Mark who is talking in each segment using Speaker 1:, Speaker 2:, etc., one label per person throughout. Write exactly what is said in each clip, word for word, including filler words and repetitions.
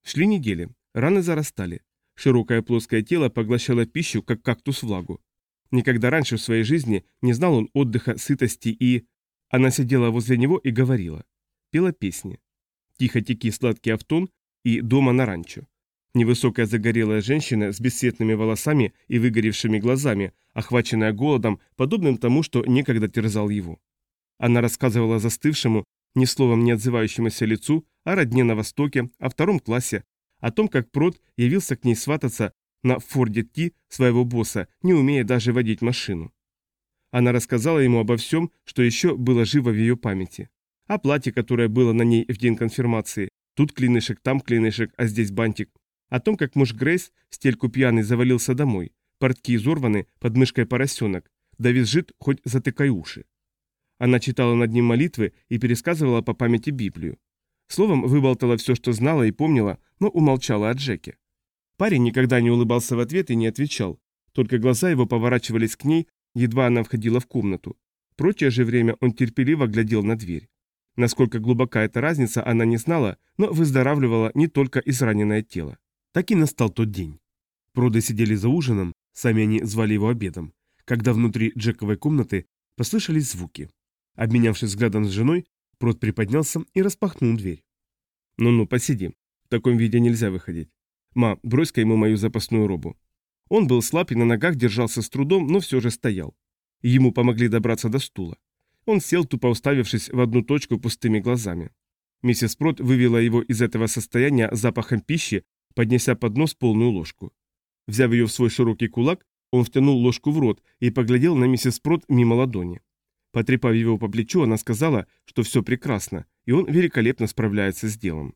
Speaker 1: Шли недели, раны зарастали. Широкое плоское тело поглощало пищу, как кактус влагу. Никогда раньше в своей жизни не знал он отдыха, сытости и... Она сидела возле него и говорила. Пела песни. Тихо-тики сладкий автон и дома на ранчо. Невысокая загорелая женщина с бесцветными волосами и выгоревшими глазами, охваченная голодом, подобным тому, что некогда терзал его. Она рассказывала застывшему, ни словом не отзывающемуся лицу, о родне на Востоке, о втором классе, о том, как Прод явился к ней свататься на Форде Ти своего босса, не умея даже водить машину. Она рассказала ему обо всем, что еще было живо в ее памяти. О платье, которое было на ней в день конфирмации, тут клинышек, там клинышек, а здесь бантик. О том, как муж Грейс, стельку пьяный, завалился домой, портки изорваны, под мышкой поросенок, да визжит, хоть затыкай уши. Она читала над ним молитвы и пересказывала по памяти Библию. Словом, выболтала все, что знала и помнила, но умолчала о Джеке. Парень никогда не улыбался в ответ и не отвечал, только глаза его поворачивались к ней, едва она входила в комнату. Прочее же время он терпеливо глядел на дверь. Насколько глубока эта разница, она не знала, но выздоравливала не только израненное тело. Так и настал тот день. Проды сидели за ужином, сами они звали его обедом, когда внутри Джековой комнаты послышались звуки. Обменявшись взглядом с женой, Прод приподнялся и распахнул дверь. «Ну-ну, посиди. В таком виде нельзя выходить. Ма, брось-ка ему мою запасную робу». Он был слаб и на ногах держался с трудом, но все же стоял. Ему помогли добраться до стула. Он сел, тупо уставившись в одну точку пустыми глазами. Миссис Прод вывела его из этого состояния запахом пищи, поднеся под нос полную ложку. Взяв ее в свой широкий кулак, он втянул ложку в рот и поглядел на миссис Прод мимо ладони. Потрепав его по плечу, она сказала, что все прекрасно, и он великолепно справляется с делом.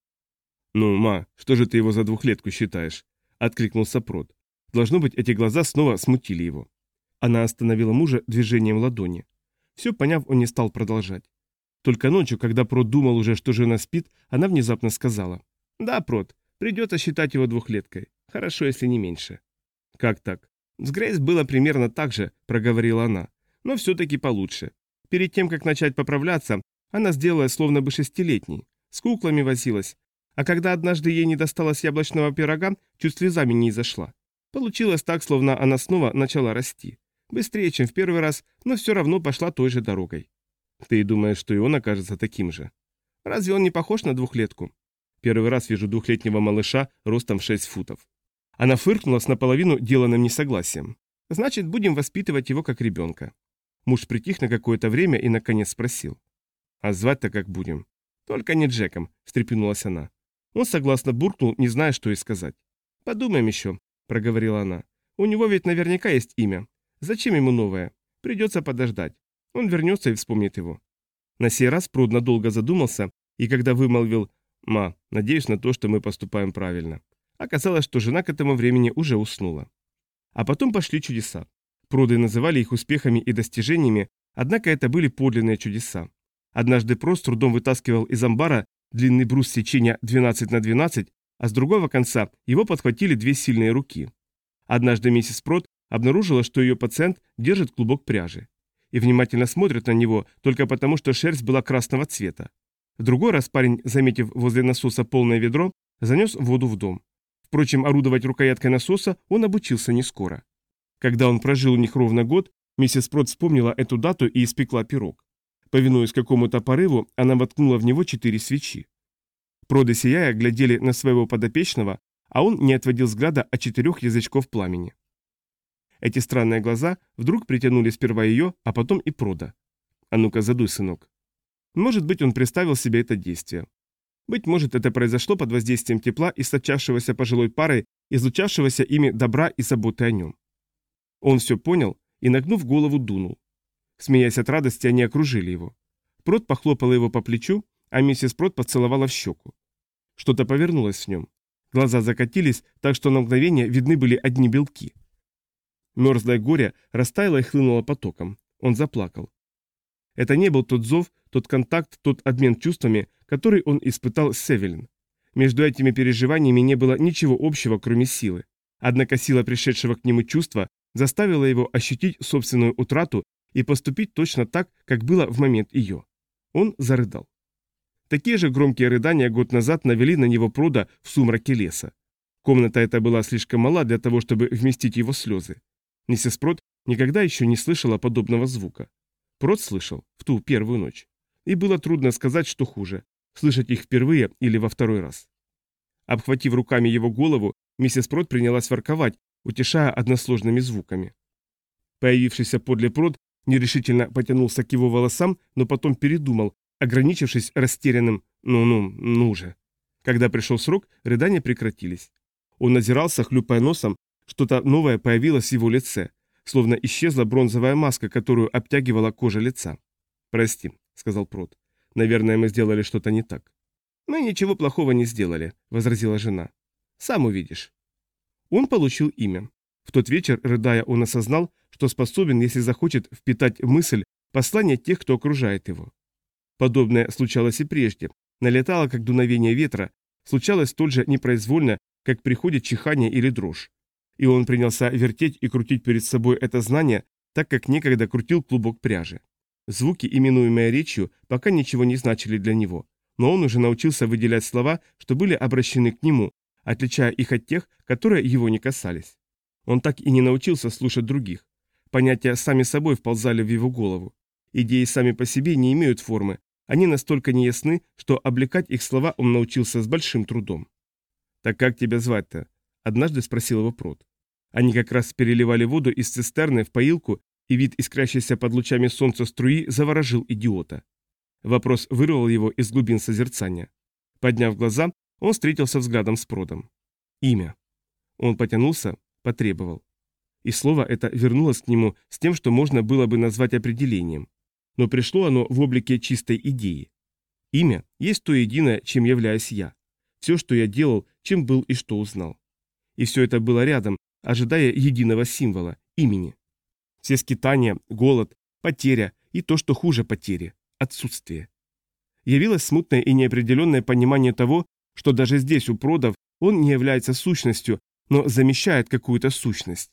Speaker 1: «Ну, ма, что же ты его за двухлетку считаешь?» — откликнулся Прод. Должно быть, эти глаза снова смутили его. Она остановила мужа движением ладони. Все поняв, он не стал продолжать. Только ночью, когда Прод думал уже, что жена спит, она внезапно сказала. «Да, Прод, придется считать его двухлеткой. Хорошо, если не меньше». «Как так?» «С Грейс было примерно так же», — проговорила она. «Но все-таки получше. Перед тем, как начать поправляться, она сделала словно бы шестилетней. С куклами возилась. А когда однажды ей не досталось яблочного пирога, чуть слезами не изошла. Получилось так, словно она снова начала расти. Быстрее, чем в первый раз, но все равно пошла той же дорогой». «Ты думаешь, что и он окажется таким же?» «Разве он не похож на двухлетку?» «Первый раз вижу двухлетнего малыша ростом в шесть футов». Она фыркнула с наполовину деланным несогласием. «Значит, будем воспитывать его как ребенка». Муж притих на какое-то время и наконец спросил. «А звать-то как будем?» «Только не Джеком», — встрепенулась она. Он согласно буркнул, не зная, что и сказать. «Подумаем еще», — проговорила она. «У него ведь наверняка есть имя. Зачем ему новое? Придется подождать. Он вернется и вспомнит его». На сей раз Прод надолго задумался, и когда вымолвил «Ма, надеюсь на то, что мы поступаем правильно», оказалось, что жена к этому времени уже уснула. А потом пошли чудеса. Проды называли их успехами и достижениями, однако это были подлинные чудеса. Однажды Прод с трудом вытаскивал из амбара длинный брус сечения двенадцать на двенадцать, а с другого конца его подхватили две сильные руки. Однажды миссис Прод обнаружила, что ее пациент держит клубок пряжи. И внимательно смотрит на него только потому, что шерсть была красного цвета. В другой раз парень, заметив возле насоса полное ведро, занес воду в дом. Впрочем, орудовать рукояткой насоса он обучился не скоро. Когда он прожил у них ровно год, миссис Прод вспомнила эту дату и испекла пирог. Повинуясь какому-то порыву, она воткнула в него четыре свечи. Проды, сияя, глядели на своего подопечного, а он не отводил взгляда от четырех язычков пламени. Эти странные глаза вдруг притянули сперва ее, а потом и Прода. «А ну-ка, задуй, сынок». Может быть, он представил себе это действие. Быть может, это произошло под воздействием тепла, источавшегося пожилой парой, излучавшегося ими добра и заботы о нем. Он все понял и, нагнув голову, дунул. Смеясь от радости, они окружили его. Прод похлопала его по плечу, а миссис Прод поцеловала в щеку. Что-то повернулось в нем. Глаза закатились, так что на мгновение видны были одни белки. Мерзлое горе растаяло и хлынуло потоком. Он заплакал. Это не был тот зов, тот контакт, тот обмен чувствами, который он испытал с Эвелин. Между этими переживаниями не было ничего общего, кроме силы. Однако сила пришедшего к нему чувства заставила его ощутить собственную утрату и поступить точно так, как было в момент ее. Он зарыдал. Такие же громкие рыдания год назад навели на него Прода в сумраке леса. Комната эта была слишком мала для того, чтобы вместить его слезы. Миссис Прод никогда еще не слышала подобного звука. Прод слышал в ту первую ночь. И было трудно сказать, что хуже – слышать их впервые или во второй раз. Обхватив руками его голову, миссис Прод принялась ворковать, утешая односложными звуками. Появившийся подле Прод нерешительно потянулся к его волосам, но потом передумал, ограничившись растерянным «ну-ну, ну же». Когда пришел срок, рыдания прекратились. Он озирался, хлюпая носом, что-то новое появилось в его лице, словно исчезла бронзовая маска, которую обтягивала кожа лица. «Прости», — сказал Прод. «Наверное, мы сделали что-то не так». «Мы ничего плохого не сделали», — возразила жена. «Сам увидишь». Он получил имя. В тот вечер, рыдая, он осознал, что способен, если захочет, впитать в мысль послание тех, кто окружает его. Подобное случалось и прежде, налетало, как дуновение ветра, случалось столь же непроизвольно, как приходит чихание или дрожь. И он принялся вертеть и крутить перед собой это знание, так как некогда крутил клубок пряжи. Звуки, именуемые речью, пока ничего не значили для него, но он уже научился выделять слова, что были обращены к нему, отличая их от тех, которые его не касались. Он так и не научился слушать других. Понятия сами собой вползали в его голову. Идеи сами по себе не имеют формы, они настолько неясны, что облекать их слова он научился с большим трудом. «Так как тебя звать-то?» – однажды спросил его Прод. Они как раз переливали воду из цистерны в поилку, и вид искрящейся под лучами солнца струи заворожил идиота. Вопрос вырвал его из глубин созерцания. Подняв глаза, он встретился взглядом с Продом. «Имя». Он потянулся, потребовал. И слово это вернулось к нему с тем, что можно было бы назвать определением. Но пришло оно в облике чистой идеи. Имя есть то единое, чем являюсь я. Все, что я делал, чем был и что узнал. И все это было рядом, ожидая единого символа, имени. Все скитания, голод, потеря и то, что хуже потери – отсутствие. Явилось смутное и неопределенное понимание того, что даже здесь у Продов он не является сущностью, но замещает какую-то сущность.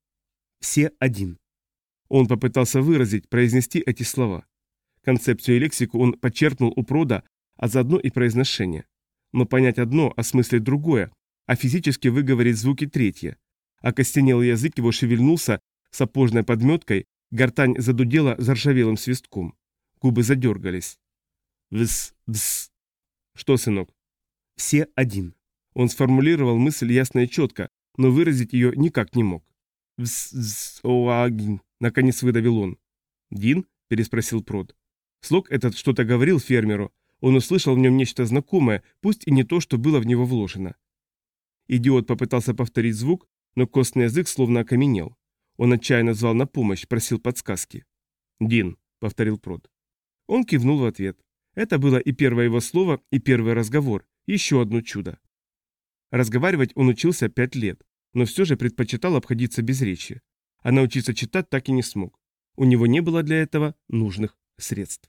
Speaker 1: Все один. Он попытался выразить, произнести эти слова. Концепцию и лексику он подчеркнул у Прода, а заодно и произношение. Но понять одно, осмыслить другое, а физически выговорить звуки третье. Окостенелый язык его шевельнулся сапожной подметкой, гортань задудела заржавелым свистком. Губы задергались. «Вс, вс». «Что, сынок?» «Все один». Он сформулировал мысль ясно и четко, но выразить ее никак не мог. «Вс, вс, оагин», — наконец выдавил он. «Дин?» — переспросил Прод. Слог этот что-то говорил фермеру. Он услышал в нем нечто знакомое, пусть и не то, что было в него вложено. Идиот попытался повторить звук, но костный язык словно окаменел. Он отчаянно звал на помощь, просил подсказки. «Дин», — повторил Прод. Он кивнул в ответ. Это было и первое его слово, и первый разговор, еще одно чудо. Разговаривать он учился пять лет, но все же предпочитал обходиться без речи. А научиться читать так и не смог. У него не было для этого нужных средств.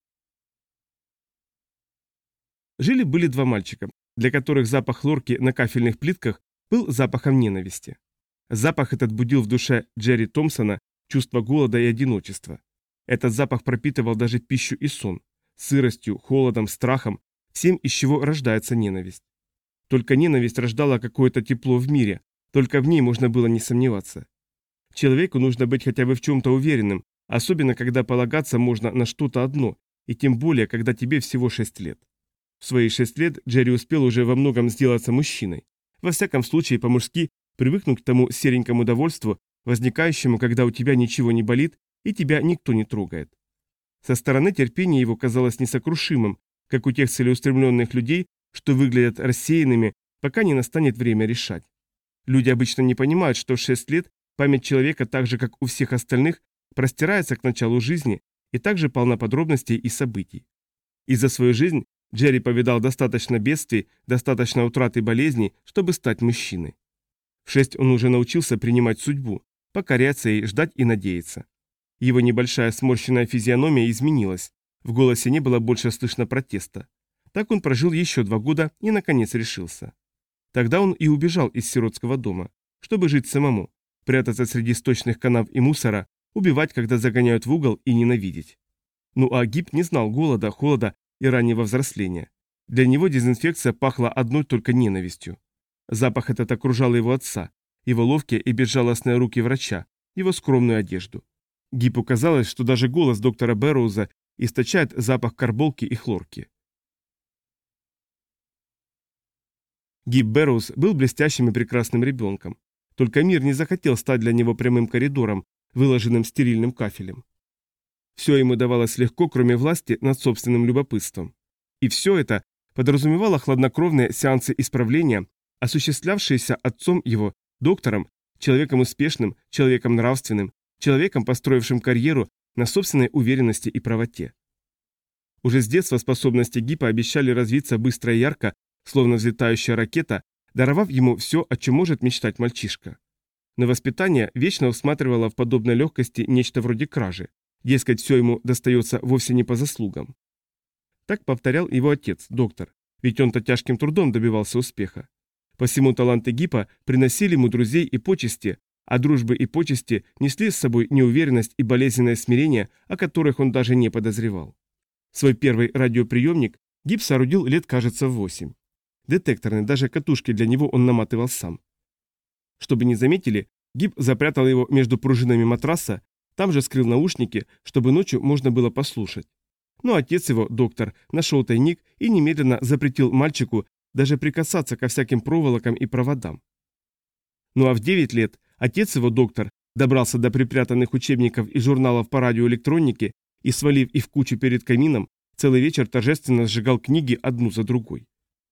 Speaker 1: Жили-были два мальчика, для которых запах хлорки на кафельных плитках был запахом ненависти. Запах этот будил в душе Джерри Томпсона чувство голода и одиночества. Этот запах пропитывал даже пищу и сон, сыростью, холодом, страхом, всем, из чего рождается ненависть. Только ненависть рождала какое-то тепло в мире, только в ней можно было не сомневаться. Человеку нужно быть хотя бы в чем-то уверенным, особенно когда полагаться можно на что-то одно, и тем более, когда тебе всего шесть лет. В свои шесть лет Джерри успел уже во многом сделаться мужчиной. Во всяком случае, по-мужски привыкнуть к тому серенькому довольству, возникающему, когда у тебя ничего не болит и тебя никто не трогает. Со стороны терпение его казалось несокрушимым, как у тех целеустремленных людей, что выглядят рассеянными, пока не настанет время решать. Люди обычно не понимают, что в шесть лет память человека, так же как у всех остальных, простирается к началу жизни и также полна подробностей и событий. И за свою жизнь Джерри повидал достаточно бедствий, достаточно утрат и болезней, чтобы стать мужчиной. В шесть он уже научился принимать судьбу, покоряться ей, ждать и надеяться. Его небольшая сморщенная физиономия изменилась, в голосе не было больше слышно протеста. Так он прожил еще два года и, наконец, решился. Тогда он и убежал из сиротского дома, чтобы жить самому, прятаться среди сточных канав и мусора, убивать, когда загоняют в угол, и ненавидеть. Ну а Гиб не знал голода, холода и раннего взросления. Для него дезинфекция пахла одной только ненавистью. Запах этот окружал его отца, его ловкие и безжалостные руки врача, его скромную одежду. Гипу казалось, что даже голос доктора Бэрроуза источает запах карболки и хлорки. Гип Бэрроуз был блестящим и прекрасным ребенком. Только мир не захотел стать для него прямым коридором, выложенным стерильным кафелем. Все ему давалось легко, кроме власти над собственным любопытством. И все это подразумевало хладнокровные сеансы исправления, осуществлявшиеся отцом его, доктором, человеком успешным, человеком нравственным, человеком, построившим карьеру на собственной уверенности и правоте. Уже с детства способности Гипа обещали развиться быстро и ярко, словно взлетающая ракета, даровав ему все, о чем может мечтать мальчишка. Но воспитание вечно усматривало в подобной легкости нечто вроде кражи. Дескать, все ему достается вовсе не по заслугам. Так повторял его отец, доктор, ведь он-то тяжким трудом добивался успеха. Посему таланты Гипа приносили ему друзей и почести, а дружбы и почести несли с собой неуверенность и болезненное смирение, о которых он даже не подозревал. Свой первый радиоприемник Гип соорудил лет, кажется, в восемь. Детекторные, даже катушки для него он наматывал сам. Чтобы не заметили, Гип запрятал его между пружинами матраса, там же скрыл наушники, чтобы ночью можно было послушать. Но отец его, доктор, нашел тайник и немедленно запретил мальчику даже прикасаться ко всяким проволокам и проводам. Ну а в девять лет отец его, доктор, добрался до припрятанных учебников и журналов по радиоэлектронике и, свалив их в кучу перед камином, целый вечер торжественно сжигал книги одну за другой.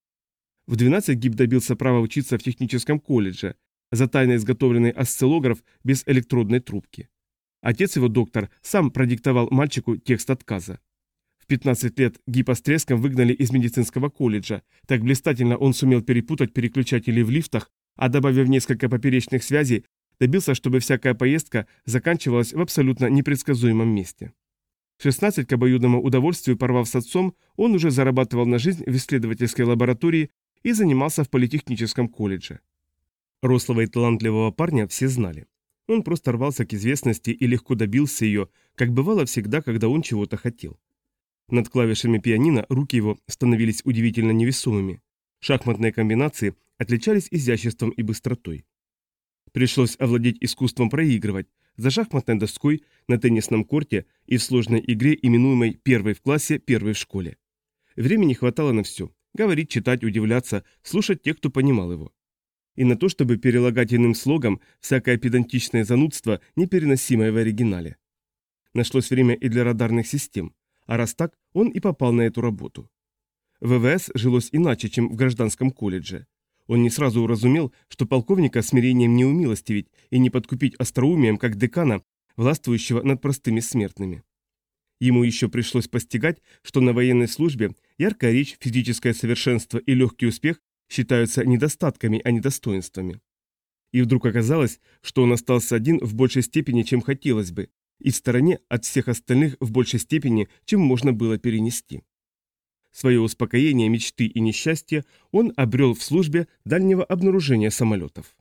Speaker 1: В двенадцать Гип добился права учиться в техническом колледже, за тайно изготовленный осциллограф без электродной трубки. Отец его, доктор, сам продиктовал мальчику текст отказа. В пятнадцать лет Гипа с треском выгнали из медицинского колледжа, так блистательно он сумел перепутать переключатели в лифтах, а добавив несколько поперечных связей, добился, чтобы всякая поездка заканчивалась в абсолютно непредсказуемом месте. В шестнадцать, к обоюдному удовольствию порвав с отцом, он уже зарабатывал на жизнь в исследовательской лаборатории и занимался в политехническом колледже. Рослого и талантливого парня все знали. Он просто рвался к известности и легко добился ее, как бывало всегда, когда он чего-то хотел. Над клавишами пианино руки его становились удивительно невесомыми. Шахматные комбинации отличались изяществом и быстротой. Пришлось овладеть искусством проигрывать, за шахматной доской, на теннисном корте и в сложной игре, именуемой «первой в классе, первой в школе». Времени хватало на все – говорить, читать, удивляться, слушать тех, кто понимал его. И на то, чтобы перелагать иным слогом всякое педантичное занудство, непереносимое в оригинале. Нашлось время и для радарных систем, а раз так, он и попал на эту работу. В ВВС жилось иначе, чем в гражданском колледже. Он не сразу уразумел, что полковника смирением не умилостивить и не подкупить остроумием, как декана, властвующего над простыми смертными. Ему еще пришлось постигать, что на военной службе яркая речь, физическое совершенство и легкий успех считаются недостатками, а не достоинствами. И вдруг оказалось, что он остался один в большей степени, чем хотелось бы, и в стороне от всех остальных в большей степени, чем можно было перенести. Свое успокоение, мечты и несчастье он обрел в службе дальнего обнаружения самолетов.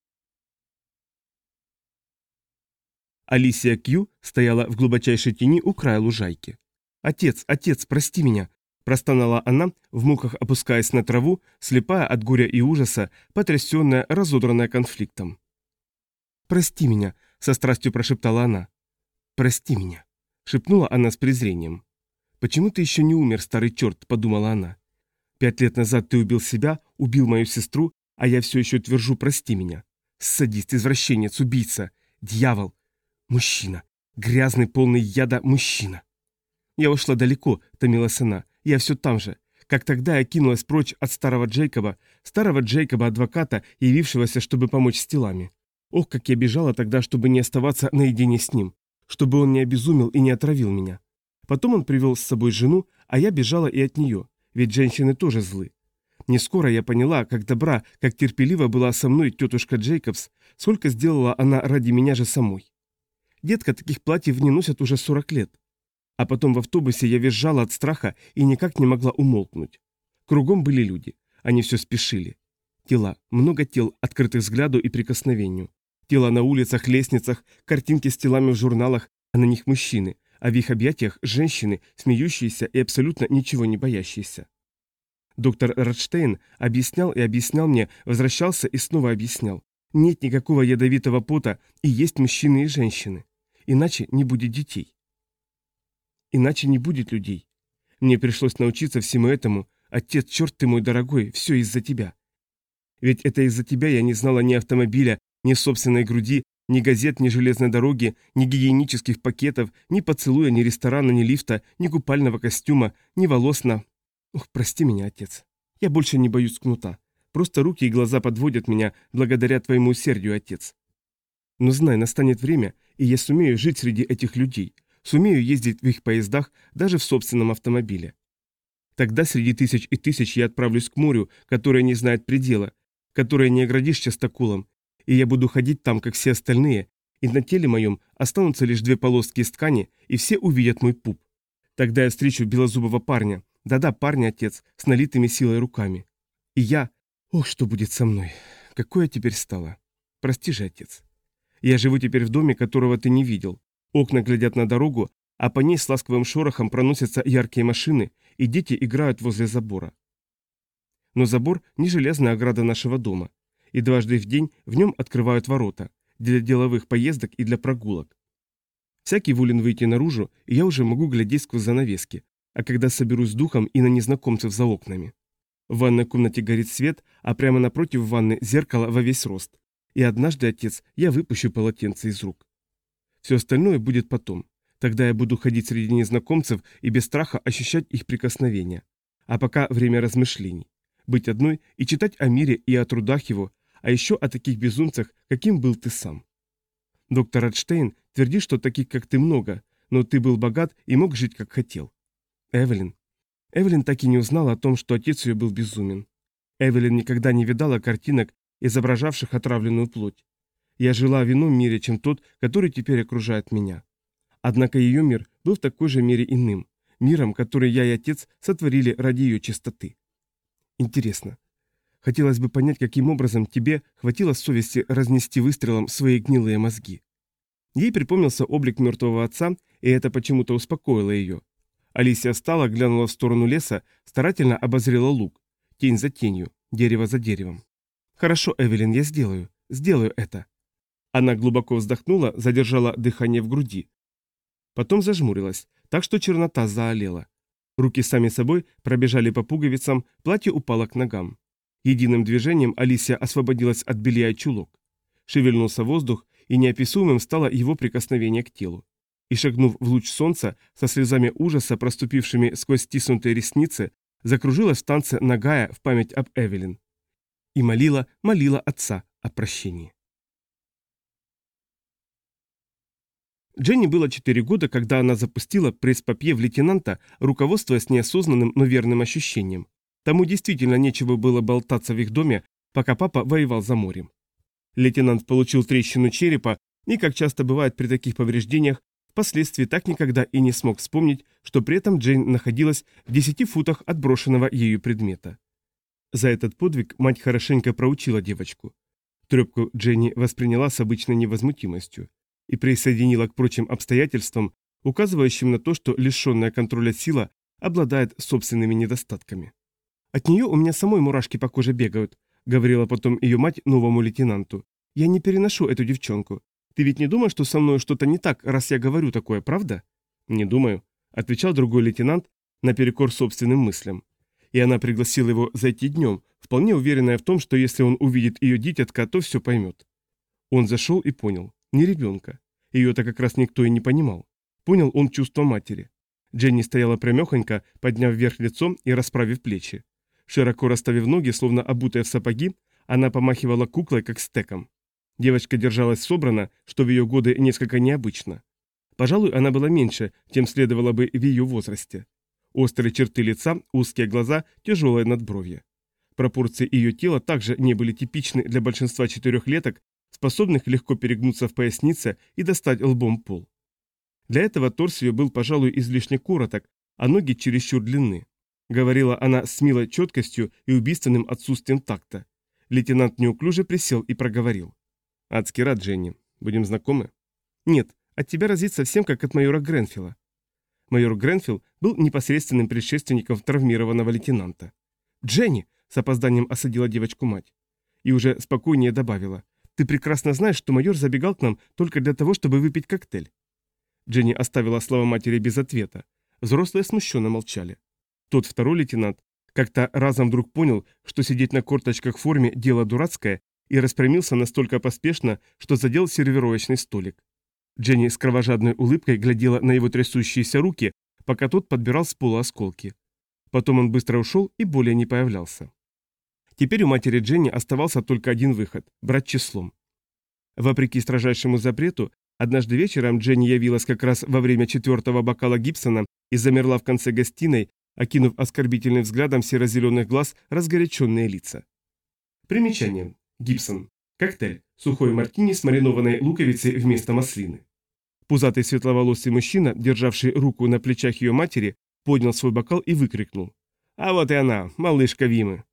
Speaker 1: Алисия Кью стояла в глубочайшей тени у края лужайки. «Отец, отец, прости меня!» – простонала она, в муках опускаясь на траву, слепая от горя и ужаса, потрясенная, разодранная конфликтом. «Прости меня!» – со страстью прошептала она. «Прости меня!» – шепнула она с презрением. «Почему ты еще не умер, старый черт?» – подумала она. «Пять лет назад ты убил себя, убил мою сестру, а я все еще твержу «прости меня». Садист, извращенец, убийца, дьявол, мужчина, грязный, полный яда мужчина». «Я ушла далеко», – томилась она, – «я все там же. Как тогда я кинулась прочь от старого Джейкоба, старого Джейкоба-адвоката, явившегося, чтобы помочь с телами. Ох, как я бежала тогда, чтобы не оставаться наедине с ним, чтобы он не обезумел и не отравил меня. Потом он привел с собой жену, а я бежала и от нее, ведь женщины тоже злы. Не скоро я поняла, как добра, как терпелива была со мной тетушка Джейкобс, сколько сделала она ради меня же самой. Детка, таких платьев не носят уже сорок лет. А потом в автобусе я визжала от страха и никак не могла умолкнуть. Кругом были люди, они все спешили. Тела, много тел, открытых взгляду и прикосновению. Тела на улицах, лестницах, картинки с телами в журналах, а на них мужчины. а в их объятиях женщины, смеющиеся и абсолютно ничего не боящиеся. Доктор Радштейн объяснял и объяснял мне, возвращался и снова объяснял. Нет никакого ядовитого пота, и есть мужчины и женщины. Иначе не будет детей. Иначе не будет людей. Мне пришлось научиться всему этому. Отец, черт ты мой дорогой, все из-за тебя. Ведь это из-за тебя я не знала ни автомобиля, ни собственной груди, ни газет, ни железной дороги, ни гигиенических пакетов, ни поцелуя, ни ресторана, ни лифта, ни купального костюма, ни волос на... Ух, прости меня, отец. Я больше не боюсь кнута. Просто руки и глаза подводят меня благодаря твоему усердию, отец. Но знай, настанет время, и я сумею жить среди этих людей, сумею ездить в их поездах, даже в собственном автомобиле. Тогда среди тысяч и тысяч я отправлюсь к морю, которое не знает предела, которое не оградишь частоколом, и я буду ходить там, как все остальные, и на теле моем останутся лишь две полоски из ткани, и все увидят мой пуп. Тогда я встречу белозубого парня, да-да, парня, отец, с налитыми силой руками. И я... Ох, что будет со мной? Какой я теперь стала? Прости же, отец. Я живу теперь в доме, которого ты не видел. Окна глядят на дорогу, а по ней с ласковым шорохом проносятся яркие машины, и дети играют возле забора. Но забор не железная ограда нашего дома, и дважды в день в нем открывают ворота для деловых поездок и для прогулок. Всякий волен выйти наружу, и я уже могу глядеть сквозь занавески, а когда соберусь с духом и на незнакомцев за окнами. В ванной комнате горит свет, а прямо напротив ванны зеркало во весь рост. И однажды, отец, я выпущу полотенце из рук. Все остальное будет потом. Тогда я буду ходить среди незнакомцев и без страха ощущать их прикосновения. А пока время размышлений. Быть одной и читать о мире и о трудах его, а еще о таких безумцах, каким был ты сам. Доктор Радштейн твердит, что таких, как ты, много, но ты был богат и мог жить, как хотел. Эвелин. Эвелин так и не узнала о том, что отец ее был безумен. Эвелин никогда не видала картинок, изображавших отравленную плоть. Я жила в ином мире, чем тот, который теперь окружает меня. Однако ее мир был в такой же мере иным, миром, который я и отец сотворили ради ее чистоты. Интересно. Хотелось бы понять, каким образом тебе хватило совести разнести выстрелом свои гнилые мозги. Ей припомнился облик мертвого отца, и это почему-то успокоило ее. Алисия встала, глянула в сторону леса, старательно обозрела луг. Тень за тенью, дерево за деревом. «Хорошо, Эвелин, я сделаю. Сделаю это». Она глубоко вздохнула, задержала дыхание в груди. Потом зажмурилась, так что чернота заолела. Руки сами собой пробежали по пуговицам, платье упало к ногам. Единым движением Алисия освободилась от белья и чулок. Шевельнулся воздух, и неописуемым стало его прикосновение к телу. И, шагнув в луч солнца, со слезами ужаса, проступившими сквозь стиснутые ресницы, закружилась в танце нагая в память об Эвелин. И молила, молила отца о прощении. Дженни было четыре года, когда она запустила пресс-папье в лейтенанта, руководствуясь неосознанным, но верным ощущением. Тому действительно нечего было болтаться в их доме, пока папа воевал за морем. Лейтенант получил трещину черепа и, как часто бывает при таких повреждениях, впоследствии так никогда и не смог вспомнить, что при этом Джейн находилась в десяти футах от брошенного ею предмета. За этот подвиг мать хорошенько проучила девочку. Трепку Дженни восприняла с обычной невозмутимостью и присоединила к прочим обстоятельствам, указывающим на то, что лишенная контроля сила обладает собственными недостатками. «От нее у меня самой мурашки по коже бегают», — говорила потом ее мать новому лейтенанту. «Я не переношу эту девчонку. Ты ведь не думаешь, что со мной что-то не так, раз я говорю такое, правда?» «Не думаю», — отвечал другой лейтенант наперекор собственным мыслям. И она пригласила его зайти днем, вполне уверенная в том, что если он увидит ее дитятка, то все поймет. Он зашел и понял. Не ребенка. Ее-то как раз никто и не понимал. Понял он чувство матери. Дженни стояла прямехонько, подняв вверх лицо и расправив плечи. Широко расставив ноги, словно обутая в сапоги, она помахивала куклой, как стеком. Девочка держалась собрано, что в ее годы несколько необычно. Пожалуй, она была меньше, чем следовало бы в ее возрасте. Острые черты лица, узкие глаза, тяжелое надбровье. Пропорции ее тела также не были типичны для большинства четырехлеток, способных легко перегнуться в пояснице и достать лбом пол. Для этого торс ее был, пожалуй, излишне короток, а ноги чересчур длинны. Говорила она с милой четкостью и убийственным отсутствием такта. Лейтенант неуклюже присел и проговорил. «Адский рад, Дженни. Будем знакомы?» «Нет, от тебя разит совсем как от майора Гренфилла». Майор Гренфилл был непосредственным предшественником травмированного лейтенанта. «Дженни!» – с опозданием осадила девочку мать. И уже спокойнее добавила. «Ты прекрасно знаешь, что майор забегал к нам только для того, чтобы выпить коктейль». Дженни оставила слова матери без ответа. Взрослые смущенно молчали. Тот второй лейтенант как-то разом вдруг понял, что сидеть на корточках в форме – дело дурацкое, и распрямился настолько поспешно, что задел сервировочный столик. Дженни с кровожадной улыбкой глядела на его трясущиеся руки, пока тот подбирал с пола осколки. Потом он быстро ушел и более не появлялся. Теперь у матери Дженни оставался только один выход – брать числом. Вопреки строжайшему запрету, однажды вечером Дженни явилась как раз во время четвертого бокала Гибсона и замерла в конце гостиной, окинув оскорбительным взглядом серо-зеленых глаз разгоряченные лица. Примечание. Гибсон. Коктейль. Сухой мартини с маринованной луковицей вместо маслины. Пузатый светловолосый мужчина, державший руку на плечах ее матери, поднял свой бокал и выкрикнул. «А вот и она, малышка Вимы!»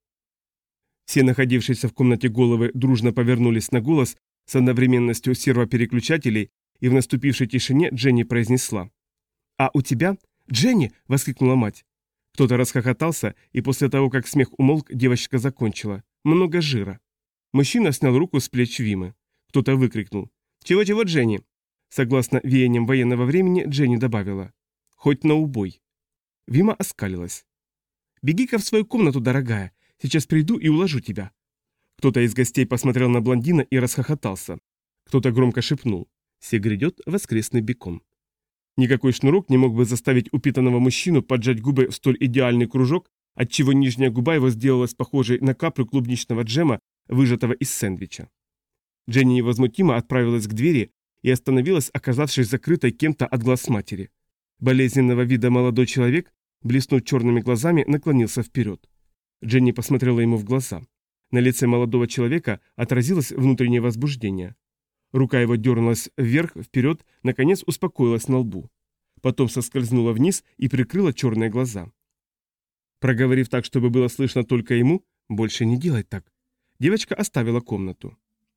Speaker 1: Все находившиеся в комнате головы дружно повернулись на голос с одновременностью сервопереключателей, и в наступившей тишине Дженни произнесла. «А у тебя?» «Дженни!» – воскликнула мать. Кто-то расхохотался, и после того, как смех умолк, девочка закончила. «Много жира». Мужчина снял руку с плеч Вимы. Кто-то выкрикнул. «Чего-чего, Дженни?» Согласно веяниям военного времени, Дженни добавила. «Хоть на убой». Вима оскалилась. «Беги-ка в свою комнату, дорогая. Сейчас приду и уложу тебя». Кто-то из гостей посмотрел на блондина и расхохотался. Кто-то громко шепнул. «Се грядет воскресный бекон». Никакой шнурок не мог бы заставить упитанного мужчину поджать губы в столь идеальный кружок, отчего нижняя губа его сделалась похожей на каплю клубничного джема, выжатого из сэндвича. Дженни невозмутимо отправилась к двери и остановилась, оказавшись закрытой кем-то от глаз матери. Болезненного вида молодой человек, блеснув черными глазами, наклонился вперед. Дженни посмотрела ему в глаза. На лице молодого человека отразилось внутреннее возбуждение. Рука его дернулась вверх, вперед, наконец успокоилась на лбу. Потом соскользнула вниз и прикрыла черные глаза. Проговорив так, чтобы было слышно только ему, «Больше не делай так», девочка оставила комнату.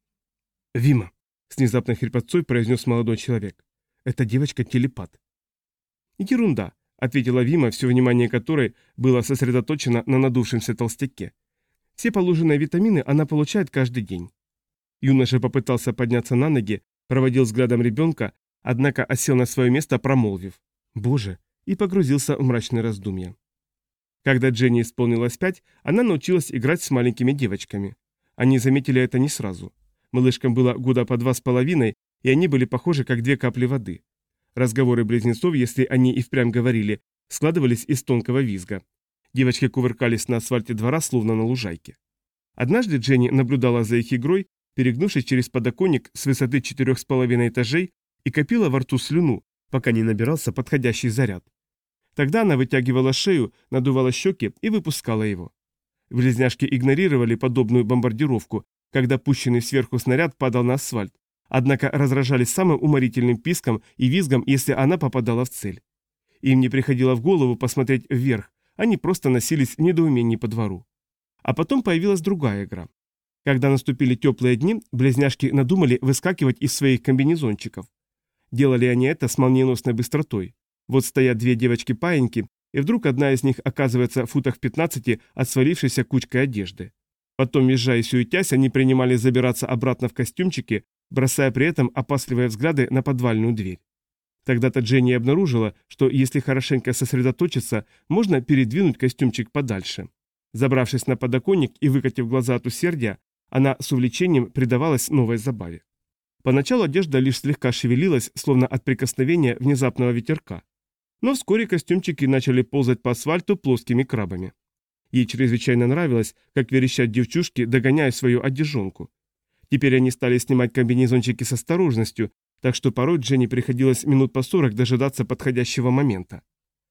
Speaker 1: «Вима», — с внезапной хрипотцой произнес молодой человек. «Эта девочка телепат». «Ерунда», — ответила Вима, все внимание которой было сосредоточено на надувшемся толстяке. «Все положенные витамины она получает каждый день». Юноша попытался подняться на ноги, проводил взглядом ребенка, однако осел на свое место, промолвив «Боже!» и погрузился в мрачные раздумья. Когда Дженни исполнилось пять, она научилась играть с маленькими девочками. Они заметили это не сразу. Малышкам было года по два с половиной, и они были похожи, как две капли воды. Разговоры близнецов, если они и впрямь говорили, складывались из тонкого визга. Девочки кувыркались на асфальте двора, словно на лужайке. Однажды Дженни наблюдала за их игрой, перегнувшись через подоконник с высоты четырех с половиной этажей, и копила во рту слюну, пока не набирался подходящий заряд. Тогда она вытягивала шею, надувала щеки и выпускала его. Близняшки игнорировали подобную бомбардировку, когда пущенный сверху снаряд падал на асфальт, однако разражались самым уморительным писком и визгом, если она попадала в цель. Им не приходило в голову посмотреть вверх, они просто носились в недоумении по двору. А потом появилась другая игра. Когда наступили теплые дни, близняшки надумали выскакивать из своих комбинезончиков. Делали они это с молниеносной быстротой. Вот стоят две девочки-паиньки, и вдруг одна из них оказывается в футах в пятнадцати от свалившейся кучкой одежды. Потом, визжая и суетясь, они принимались забираться обратно в костюмчики, бросая при этом опасливые взгляды на подвальную дверь. Тогда-то Дженни обнаружила, что если хорошенько сосредоточиться, можно передвинуть костюмчик подальше. Забравшись на подоконник и выкатив глаза от усердия, она с увлечением предавалась новой забаве. Поначалу одежда лишь слегка шевелилась, словно от прикосновения внезапного ветерка. Но вскоре костюмчики начали ползать по асфальту плоскими крабами. Ей чрезвычайно нравилось, как верещат девчушки, догоняя свою одежонку. Теперь они стали снимать комбинезончики с осторожностью, так что порой Дженни приходилось минут по сорок дожидаться подходящего момента.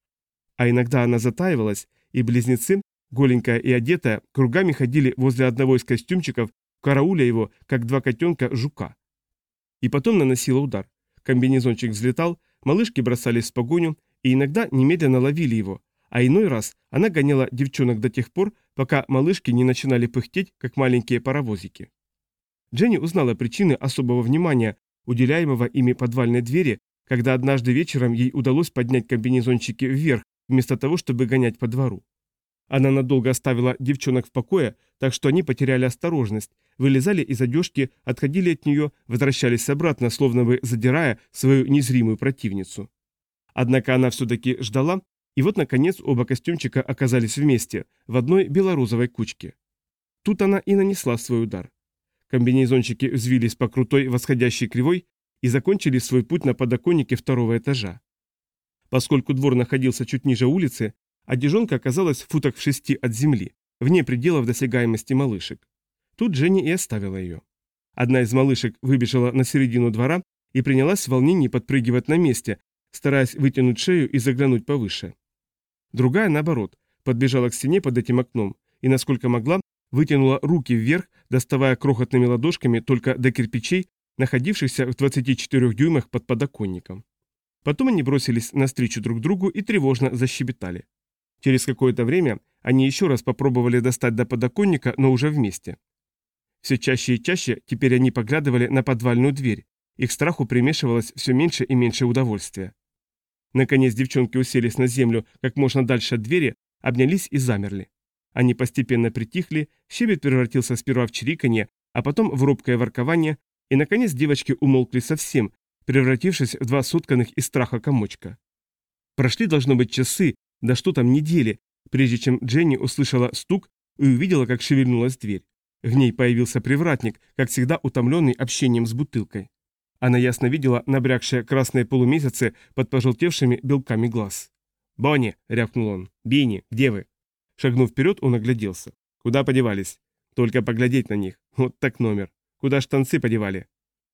Speaker 1: А иногда она затаивалась, и близнецы, голенькая и одетая, кругами ходили возле одного из костюмчиков, карауля его, как два котенка, жука. И потом наносила удар. Комбинезончик взлетал, малышки бросались в погоню и иногда немедленно ловили его, а иной раз она гоняла девчонок до тех пор, пока малышки не начинали пыхтеть, как маленькие паровозики. Дженни узнала причины особого внимания, уделяемого ими подвальной двери, когда однажды вечером ей удалось поднять комбинезончики вверх, вместо того, чтобы гонять по двору. Она надолго оставила девчонок в покое, так что они потеряли осторожность, вылезали из одежки, отходили от нее, возвращались обратно, словно бы задирая свою незримую противницу. Однако она все-таки ждала, и вот, наконец, оба костюмчика оказались вместе, в одной белорозовой кучке. Тут она и нанесла свой удар. Комбинезончики взвились по крутой восходящей кривой и закончили свой путь на подоконнике второго этажа. Поскольку двор находился чуть ниже улицы, одежонка оказалась в футах в шести от земли, вне пределов досягаемости малышек. Тут Дженни и оставила ее. Одна из малышек выбежала на середину двора и принялась в волнении подпрыгивать на месте, стараясь вытянуть шею и заглянуть повыше. Другая, наоборот, подбежала к стене под этим окном и, насколько могла, вытянула руки вверх, доставая крохотными ладошками только до кирпичей, находившихся в двадцати четырёх дюймах под подоконником. Потом они бросились навстречу друг другу и тревожно защебетали. Через какое-то время они еще раз попробовали достать до подоконника, но уже вместе. Все чаще и чаще теперь они поглядывали на подвальную дверь, их страху примешивалось все меньше и меньше удовольствия. Наконец девчонки уселись на землю как можно дальше от двери, обнялись и замерли. Они постепенно притихли, щебет превратился сперва в чириканье, а потом в робкое воркование, и, наконец, девочки умолкли совсем, превратившись в два сотканных из страха комочка. Прошли, должно быть, часы, да что там, недели, прежде чем Дженни услышала стук и увидела, как шевельнулась дверь. В ней появился привратник, как всегда утомленный общением с бутылкой. Она ясно видела набрякшие красные полумесяцы под пожелтевшими белками глаз. «Бонни!» — рявкнул он. «Бинни, где вы?» Шагнув вперед, он огляделся. «Куда подевались?» «Только поглядеть на них. Вот так номер. Куда ж танцы подевали?»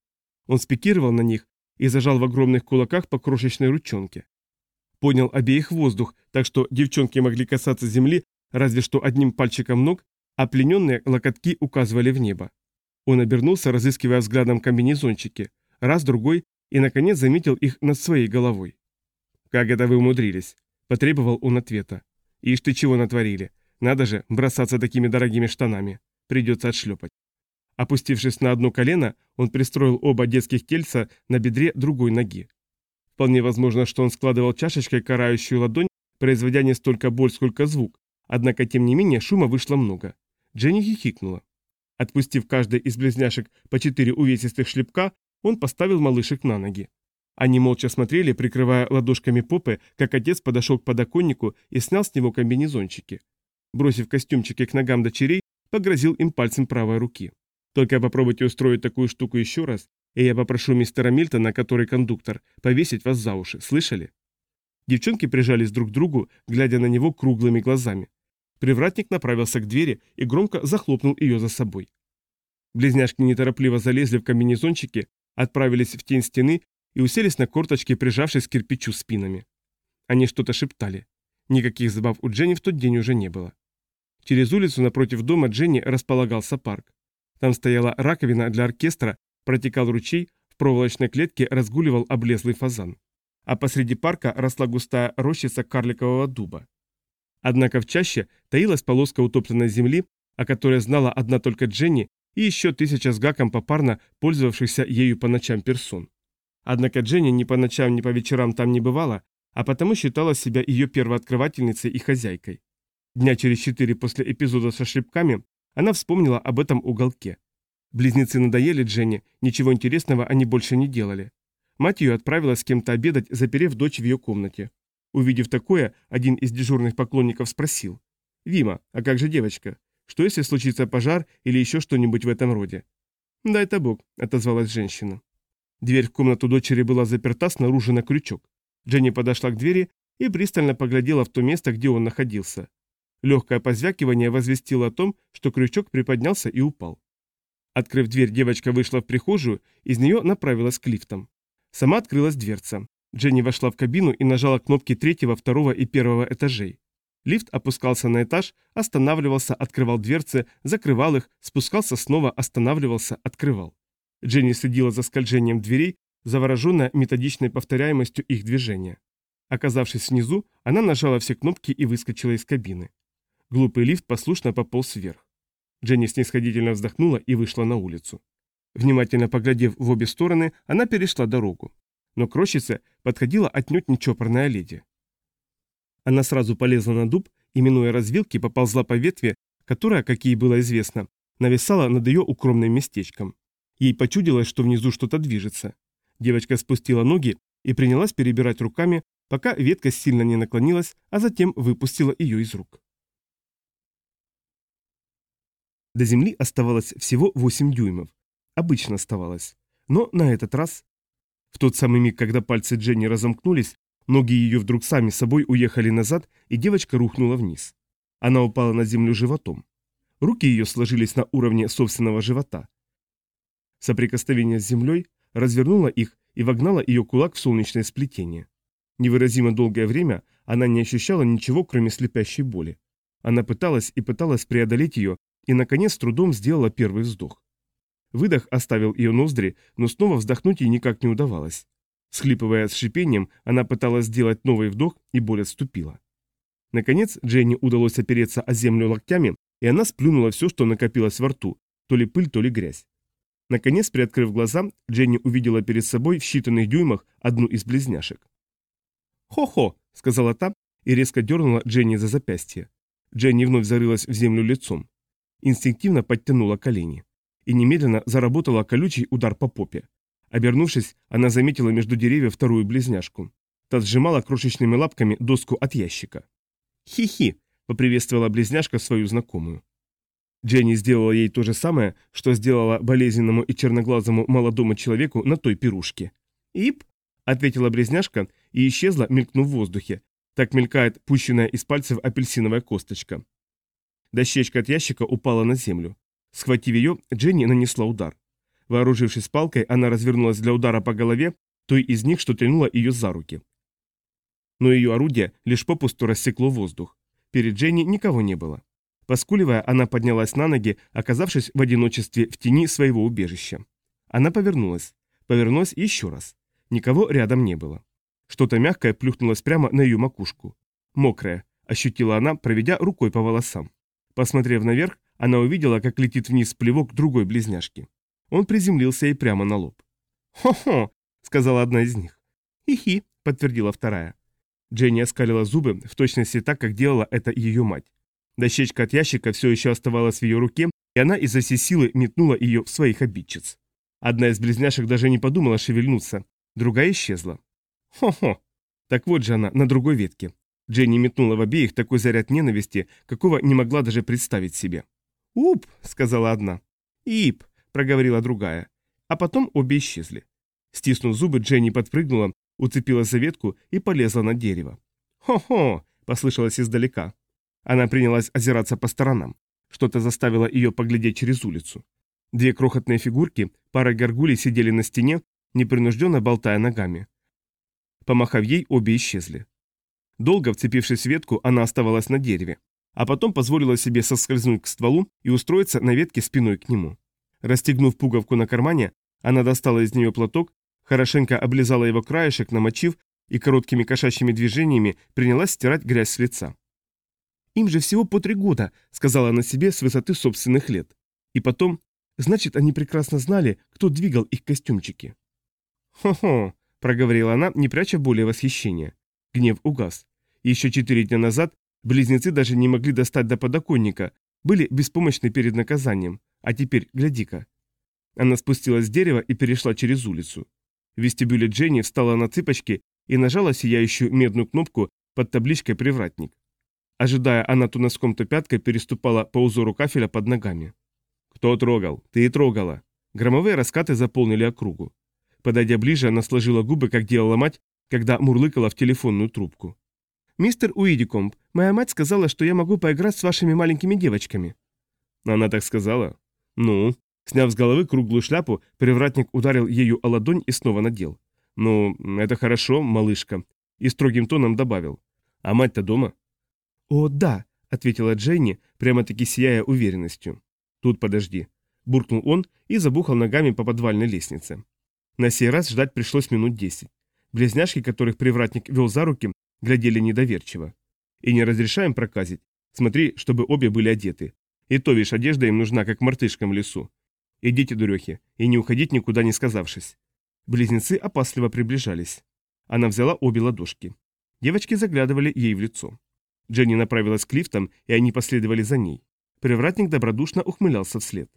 Speaker 1: Он спикировал на них и зажал в огромных кулаках по крошечной ручонке. Поднял обеих в воздух, так что девчонки могли касаться земли разве что одним пальчиком ног, а плененные локотки указывали в небо. Он обернулся, разыскивая взглядом комбинезончики, раз, другой, и, наконец, заметил их над своей головой. «Как это вы умудрились?» – потребовал он ответа. «Ишь ты чего натворили? Надо же бросаться такими дорогими штанами. Придется отшлепать». Опустившись на одно колено, он пристроил оба детских тельца на бедре другой ноги. Вполне возможно, что он складывал чашечкой карающую ладонь, производя не столько боль, сколько звук, однако, тем не менее, шума вышло много. Дженни хихикнула. Отпустив каждой из близняшек по четыре увесистых шлепка, он поставил малышек на ноги. Они молча смотрели, прикрывая ладошками попы, как отец подошел к подоконнику и снял с него комбинезончики. Бросив костюмчики к ногам дочерей, погрозил им пальцем правой руки. «Только попробуйте устроить такую штуку еще раз, и я попрошу мистера Мильтона, который кондуктор, повесить вас за уши, слышали?» Девчонки прижались друг к другу, глядя на него круглыми глазами. Привратник направился к двери и громко захлопнул ее за собой. Близняшки неторопливо залезли в комбинезончики, отправились в тень стены и уселись на корточки, прижавшись к кирпичу спинами. Они что-то шептали. Никаких забав у Дженни в тот день уже не было. Через улицу напротив дома Дженни располагался парк. Там стояла раковина для оркестра, протекал ручей, в проволочной клетке разгуливал облезлый фазан. А посреди парка росла густая рощица карликового дуба. Однако в чаще таилась полоска утопленной земли, о которой знала одна только Дженни и еще тысяча с гаком попарно пользовавшихся ею по ночам персон. Однако Дженни ни по ночам, ни по вечерам там не бывала, а потому считала себя ее первооткрывательницей и хозяйкой. Дня через четыре после эпизода со шлепками она вспомнила об этом уголке. Близнецы надоели Дженни, ничего интересного они больше не делали. Мать ее отправилась с кем-то обедать, заперев дочь в ее комнате. Увидев такое, один из дежурных поклонников спросил: «Вима, а как же девочка? Что если случится пожар или еще что-нибудь в этом роде?» «Дай-то Бог», — отозвалась женщина. Дверь в комнату дочери была заперта снаружи на крючок. Дженни подошла к двери и пристально поглядела в то место, где он находился. Легкое позвякивание возвестило о том, что крючок приподнялся и упал. Открыв дверь, девочка вышла в прихожую, из нее направилась к лифтам. Сама открылась дверца. Дженни вошла в кабину и нажала кнопки третьего, второго и первого этажей. Лифт опускался на этаж, останавливался, открывал дверцы, закрывал их, спускался снова, останавливался, открывал. Дженни следила за скольжением дверей, завороженная методичной повторяемостью их движения. Оказавшись внизу, она нажала все кнопки и выскочила из кабины. Глупый лифт послушно пополз вверх. Дженни снисходительно вздохнула и вышла на улицу. Внимательно поглядев в обе стороны, она перешла дорогу. но к рощице подходила отнюдь не чопорная леди. Она сразу полезла на дуб и, минуя развилки, поползла по ветви, которая, как ей было известно, нависала над ее укромным местечком. Ей почудилось, что внизу что-то движется. Девочка спустила ноги и принялась перебирать руками, пока ветка сильно не наклонилась, а затем выпустила ее из рук. До земли оставалось всего восемь дюймов. Обычно оставалось. Но на этот раз... В тот самый миг, когда пальцы Дженни разомкнулись, ноги ее вдруг сами собой уехали назад, и девочка рухнула вниз. Она упала на землю животом. Руки ее сложились на уровне собственного живота. Соприкосновение с землей развернуло их и вогнало ее кулак в солнечное сплетение. Невыразимо долгое время она не ощущала ничего, кроме слепящей боли. Она пыталась и пыталась преодолеть ее, и, наконец, с трудом сделала первый вздох. Выдох оставил ее ноздри, но снова вздохнуть ей никак не удавалось. Схлипывая с шипением, она пыталась сделать новый вдох, и боль отступила. Наконец, Дженни удалось опереться о землю локтями, и она сплюнула все, что накопилось во рту, то ли пыль, то ли грязь. Наконец, приоткрыв глаза, Дженни увидела перед собой в считанных дюймах одну из близняшек. «Хо-хо!» — сказала та и резко дернула Дженни за запястье. Дженни вновь зарылась в землю лицом. Инстинктивно подтянула колени. И немедленно заработала колючий удар по попе. Обернувшись, она заметила между деревьев вторую близняшку. Та сжимала крошечными лапками доску от ящика. «Хи-хи!» — поприветствовала близняшка свою знакомую. Дженни сделала ей то же самое, что сделала болезненному и черноглазому молодому человеку на той пирушке. «Ип!» — ответила близняшка и исчезла, мелькнув в воздухе. Так мелькает пущенная из пальцев апельсиновая косточка. Дощечка от ящика упала на землю. Схватив ее, Дженни нанесла удар. Вооружившись палкой, она развернулась для удара по голове той из них, что тянула ее за руки. Но ее орудие лишь попусту рассекло воздух. Перед Дженни никого не было. Поскуливая, она поднялась на ноги, оказавшись в одиночестве в тени своего убежища. Она повернулась. Повернулась еще раз. Никого рядом не было. Что-то мягкое плюхнулось прямо на ее макушку. Мокрая, ощутила она, проведя рукой по волосам. Посмотрев наверх, она увидела, как летит вниз плевок другой близняшки. Он приземлился ей прямо на лоб. «Хо-хо!» — сказала одна из них. «Хи-хи!» — подтвердила вторая. Дженни оскалила зубы, в точности так, как делала это ее мать. Дощечка от ящика все еще оставалась в ее руке, и она изо всей силы метнула ее в своих обидчиц. Одна из близняшек даже не подумала шевельнуться, другая исчезла. «Хо-хо!» Так вот же она, на другой ветке. Дженни метнула в обеих такой заряд ненависти, какого не могла даже представить себе. «Уп!» — сказала одна. «Ип!» — проговорила другая. А потом обе исчезли. Стиснув зубы, Дженни подпрыгнула, уцепилась за ветку и полезла на дерево. «Хо-хо!» — послышалось издалека. Она принялась озираться по сторонам. Что-то заставило ее поглядеть через улицу. Две крохотные фигурки, пара горгулей сидели на стене, непринужденно болтая ногами. Помахав ей, обе исчезли. Долго вцепившись в ветку, она оставалась на дереве, а потом позволила себе соскользнуть к стволу и устроиться на ветке спиной к нему. Расстегнув пуговку на кармане, она достала из нее платок, хорошенько облизала его краешек, намочив, и короткими кошачьими движениями принялась стирать грязь с лица. «Им же всего по три года», — сказала она себе с высоты собственных лет. И потом, значит, они прекрасно знали, кто двигал их костюмчики. «Хо-хо», — проговорила она, не пряча более восхищения. Гнев угас. Еще четыре дня назад близнецы даже не могли достать до подоконника, были беспомощны перед наказанием, а теперь, гляди-ка. Она спустилась с дерева и перешла через улицу. В вестибюле Дженни встала на цыпочки и нажала сияющую медную кнопку под табличкой «Привратник». Ожидая, она то носком, то пяткой переступала по узору кафеля под ногами. «Кто трогал? Ты и трогала». Громовые раскаты заполнили округу. Подойдя ближе, она сложила губы, как делала мать, когда мурлыкала в телефонную трубку. «Мистер Уидикомб, моя мать сказала, что я могу поиграть с вашими маленькими девочками». «Она так сказала?» «Ну?» Сняв с головы круглую шляпу, привратник ударил ею о ладонь и снова надел. «Ну, это хорошо, малышка», и строгим тоном добавил. «А мать-то дома?» «О, да», — ответила Дженни, прямо-таки сияя уверенностью. «Тут подожди», — буркнул он и забухал ногами по подвальной лестнице. На сей раз ждать пришлось минут десять. Близняшки, которых привратник вел за руки, глядели недоверчиво. «И не разрешаем проказить. Смотри, чтобы обе были одеты. И то, видишь, одежда им нужна, как мартышкам в лесу. Идите, дурехи, и не уходить никуда не сказавшись». Близнецы опасливо приближались. Она взяла обе ладошки. Девочки заглядывали ей в лицо. Дженни направилась к лифтам, и они последовали за ней. Привратник добродушно ухмылялся вслед.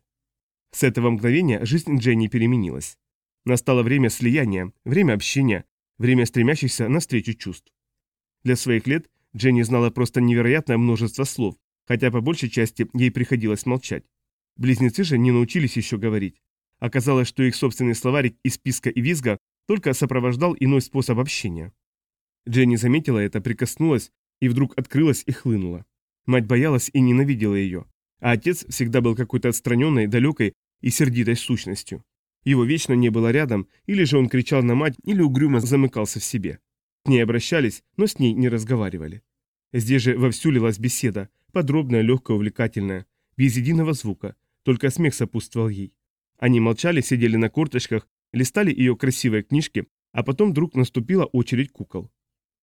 Speaker 1: С этого мгновения жизнь Дженни переменилась. Настало время слияния, время общения, время стремящихся навстречу чувств. Для своих лет Дженни знала просто невероятное множество слов, хотя по большей части ей приходилось молчать. Близнецы же не научились еще говорить. Оказалось, что их собственный словарик из писка и визга только сопровождал иной способ общения. Дженни заметила это, прикоснулась, и вдруг открылась и хлынула. Мать боялась и ненавидела ее, а отец всегда был какой-то отстраненной, далекой и сердитой сущностью. Его вечно не было рядом, или же он кричал на мать, или угрюмо замыкался в себе. К ней обращались, но с ней не разговаривали. Здесь же вовсю лилась беседа, подробная, легкая, увлекательная, без единого звука, только смех сопутствовал ей. Они молчали, сидели на корточках, листали ее красивые книжки, а потом вдруг наступила очередь кукол.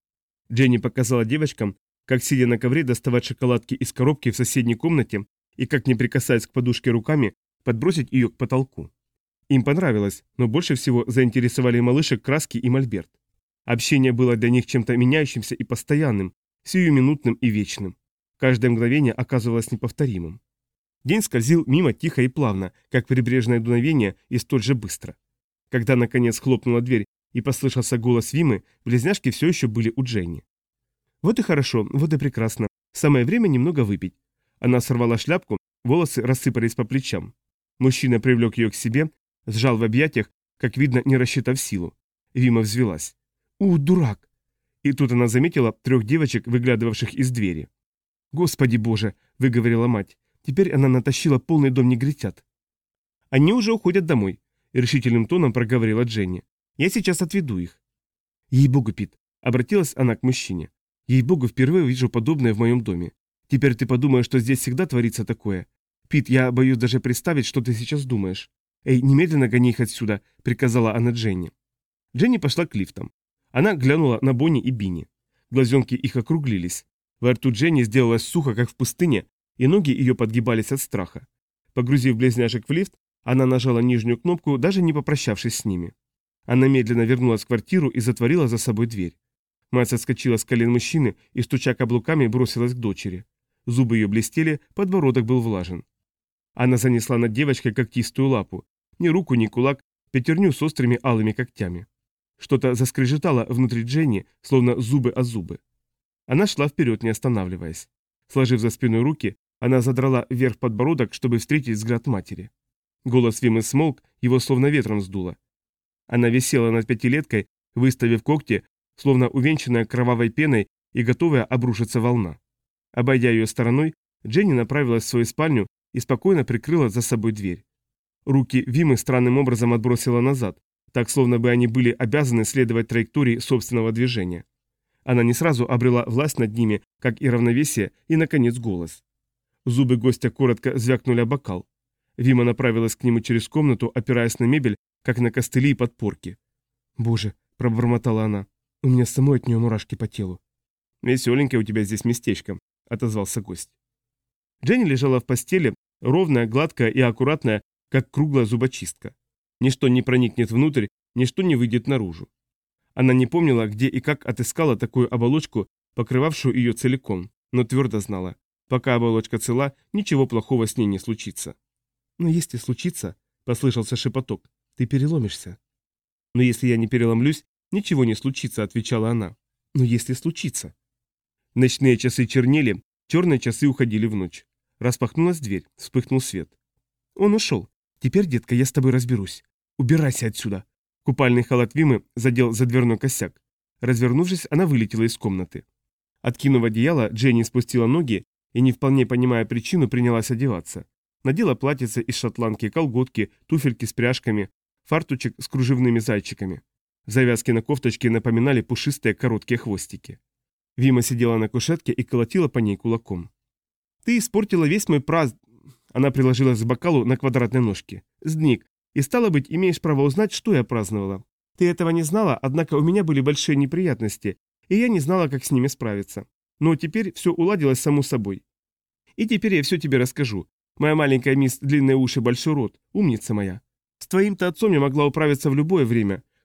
Speaker 1: Дженни показала девочкам, как, сидя на ковре, доставать шоколадки из коробки в соседней комнате и, как не прикасаясь к подушке руками, подбросить ее к потолку. Им понравилось, но больше всего заинтересовали малышек краски и мольберт. Общение было для них чем-то меняющимся и постоянным, сиюминутным и вечным. Каждое мгновение оказывалось неповторимым. День скользил мимо тихо и плавно, как прибрежное дуновение, и столь же быстро. Когда, наконец, хлопнула дверь и послышался голос Вимы, близняшки все еще были у Дженни. «Вот и хорошо, вот и прекрасно. Самое время немного выпить». Она сорвала шляпку, волосы рассыпались по плечам. Мужчина привлек ее к себе, сжал в объятиях, как видно, не рассчитав силу. Вима взвелась. «У, дурак!» И тут она заметила трех девочек, выглядывавших из двери. «Господи боже!» – выговорила мать. Теперь она натащила полный дом негритят. «Они уже уходят домой», – решительным тоном проговорила Дженни. «Я сейчас отведу их». «Ей-богу, Пит», – обратилась она к мужчине. «Ей-богу, впервые вижу подобное в моем доме. Теперь ты подумаешь, что здесь всегда творится такое. Пит, я боюсь даже представить, что ты сейчас думаешь. Эй, немедленно гони их отсюда», – приказала она Дженни. Дженни пошла к лифтам. Она глянула на Бонни и Бинни. Глазенки их округлились. Во рту Дженни сделалось сухо, как в пустыне, и ноги ее подгибались от страха. Погрузив близняшек в лифт, она нажала нижнюю кнопку, даже не попрощавшись с ними. Она медленно вернулась в квартиру и затворила за собой дверь. Мать соскочила с колен мужчины и, стуча каблуками, бросилась к дочери. Зубы ее блестели, подбородок был влажен. Она занесла над девочкой когтистую лапу. Ни руку, ни кулак, пятерню с острыми алыми когтями. Что-то заскрежетало внутри Дженни, словно зубы о зубы. Она шла вперед, не останавливаясь. Сложив за спиной руки, она задрала вверх подбородок, чтобы встретить взгляд матери. Голос Вимы смолк, его словно ветром сдуло. Она висела над пятилеткой, выставив когти, словно увенчанная кровавой пеной и готовая обрушиться волна. Обойдя ее стороной, Дженни направилась в свою спальню и спокойно прикрыла за собой дверь. Руки Вимы странным образом отбросила назад, так словно бы они были обязаны следовать траектории собственного движения. Она не сразу обрела власть над ними, как и равновесие, и, наконец, голос. Зубы гостя коротко звякнули о бокал. Вима направилась к нему через комнату, опираясь на мебель, как на костыли и подпорки. «Боже», — пробормотала она, — «у меня самой от нее мурашки по телу». «Веселенькое у тебя здесь местечко», — отозвался гость. Дженни лежала в постели, ровная, гладкая и аккуратная, как круглая зубочистка. Ничто не проникнет внутрь, ничто не выйдет наружу. Она не помнила, где и как отыскала такую оболочку, покрывавшую ее целиком, но твердо знала, пока оболочка цела, ничего плохого с ней не случится. «Но если случится», — послышался шепоток, — «ты переломишься». «Но если я не переломлюсь, ничего не случится», — отвечала она. «Но если случится». Ночные часы чернели, черные часы уходили в ночь. Распахнулась дверь, вспыхнул свет. «Он ушел. Теперь, детка, я с тобой разберусь. Убирайся отсюда». Купальный халат Вимы задел за дверной косяк. Развернувшись, она вылетела из комнаты. Откинув одеяло, Дженни спустила ноги и, не вполне понимая причину, принялась одеваться. Надела платьице из шотландки, колготки, туфельки с пряжками, фартучек с кружевными зайчиками. Завязки на кофточке напоминали пушистые короткие хвостики. Вима сидела на кушетке и колотила по ней кулаком. «Ты испортила весь мой праз...» Она приложилась к бокалу на квадратной ножке. «Сдник. И стало быть, имеешь право узнать, что я праздновала. Ты этого не знала, однако у меня были большие неприятности, и я не знала, как с ними справиться. Но теперь все уладилось само собой. И теперь я все тебе расскажу. Моя маленькая мисс Длинные уши, большой рот, умница моя. С твоим-то отцом я могла управиться в любое время,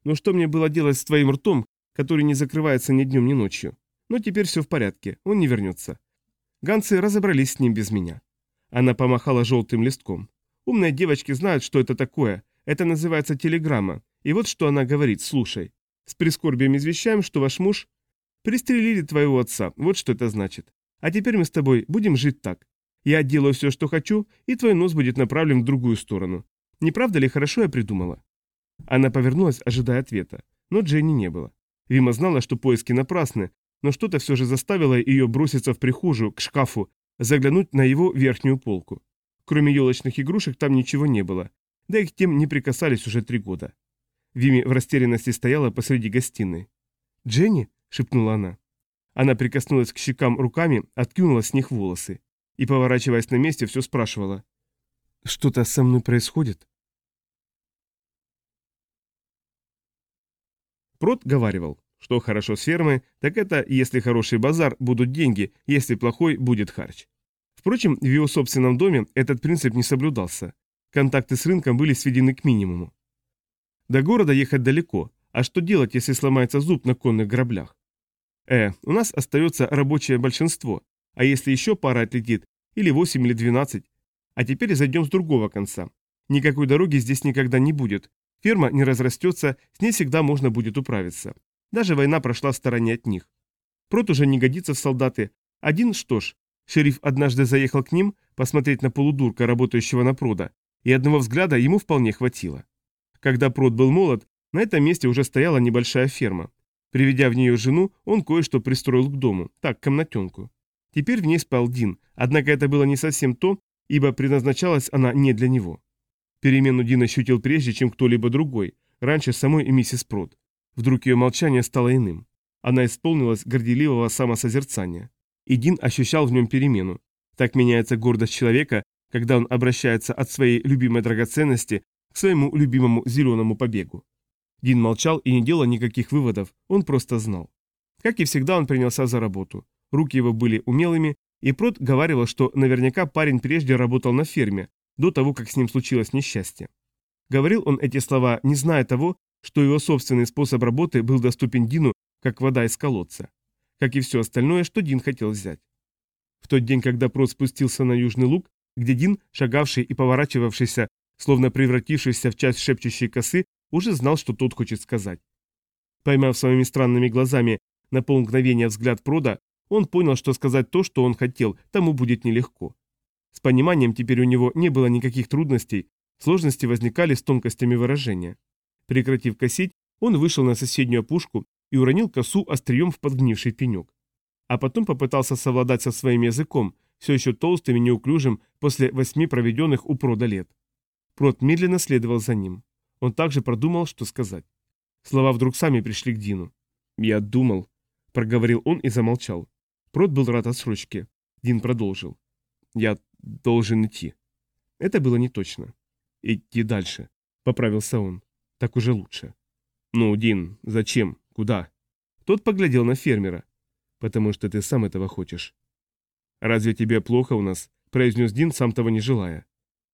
Speaker 1: Но что мне было делать с твоим ртом, который не закрывается ни днем, ни ночью? Но теперь все в порядке, он не вернется. Ганцы разобрались с ним без меня. Она помахала желтым листком. Умные девочки знают, что это такое. Это называется телеграмма. И вот что она говорит, слушай. С прискорбием извещаем, что ваш муж... Пристрелили твоего отца, вот что это значит. А теперь мы с тобой будем жить так. Я делаю все, что хочу, и твой нос будет направлен в другую сторону. Не правда ли хорошо я придумала?» Она повернулась, ожидая ответа, но Дженни не было. Вима знала, что поиски напрасны, но что-то все же заставило ее броситься в прихожую, к шкафу, заглянуть на его верхнюю полку. Кроме елочных игрушек там ничего не было, да и к тем не прикасались уже три года. Вими в растерянности стояла посреди гостиной. «Дженни?» — шепнула она. Она прикоснулась к щекам руками, откинула с них волосы и, поворачиваясь на месте, все спрашивала. «Что-то со мной происходит?» Прот говаривал, что хорошо с фермой, так это, если хороший базар, будут деньги, если плохой, будет харч. Впрочем, в его собственном доме этот принцип не соблюдался. Контакты с рынком были сведены к минимуму. До города ехать далеко, а что делать, если сломается зуб на конных граблях? Э, у нас остается рабочее большинство, а если еще пара отлетит, или восемь, или двенадцать? А теперь зайдем с другого конца. Никакой дороги здесь никогда не будет, ферма не разрастется, с ней всегда можно будет управиться. Даже война прошла в стороне от них. Прот уже не годится в солдаты. Один, что ж, шериф однажды заехал к ним посмотреть на полудурка, работающего на Прода, и одного взгляда ему вполне хватило. Когда Прот был молод, на этом месте уже стояла небольшая ферма. Приведя в нее жену, он кое-что пристроил к дому, так, комнатенку. Теперь в ней спал Дин, однако это было не совсем то, ибо предназначалась она не для него. Перемену Дин ощутил прежде, чем кто-либо другой, раньше самой миссис Прот. Вдруг ее молчание стало иным. Она исполнилась горделивого самосозерцания. И Дин ощущал в нем перемену. Так меняется гордость человека, когда он обращается от своей любимой драгоценности к своему любимому зеленому побегу. Дин молчал и не делал никаких выводов, он просто знал. Как и всегда, он принялся за работу. Руки его были умелыми, и Прот говаривал, что наверняка парень прежде работал на ферме, до того, как с ним случилось несчастье. Говорил он эти слова, не зная того, что его собственный способ работы был доступен Дину, как вода из колодца. Как и все остальное, что Дин хотел взять. В тот день, когда Прот спустился на южный луг, где Дин, шагавший и поворачивавшийся, словно превратившийся в часть шепчущей косы, уже знал, что тот хочет сказать. Поймав своими странными глазами на полмгновения взгляд Прода, он понял, что сказать то, что он хотел, тому будет нелегко. С пониманием теперь у него не было никаких трудностей, сложности возникали с тонкостями выражения. Прекратив косить, он вышел на соседнюю опушку и уронил косу острием в подгнивший пенек. А потом попытался совладать со своим языком, все еще толстым и неуклюжим после восьми проведенных у Прода лет. Прод медленно следовал за ним. Он также продумал, что сказать. Слова вдруг сами пришли к Дину. «Я думал», — проговорил он и замолчал. Прод был рад отсрочке. Дин продолжил. «Я должен идти». Это было не точно. «Идти дальше», — поправился он. «Так уже лучше». «Ну, Дин, зачем? Куда?» Тот поглядел на фермера. «Потому что ты сам этого хочешь». «Разве тебе плохо у нас?» — произнес Дин, сам того не желая.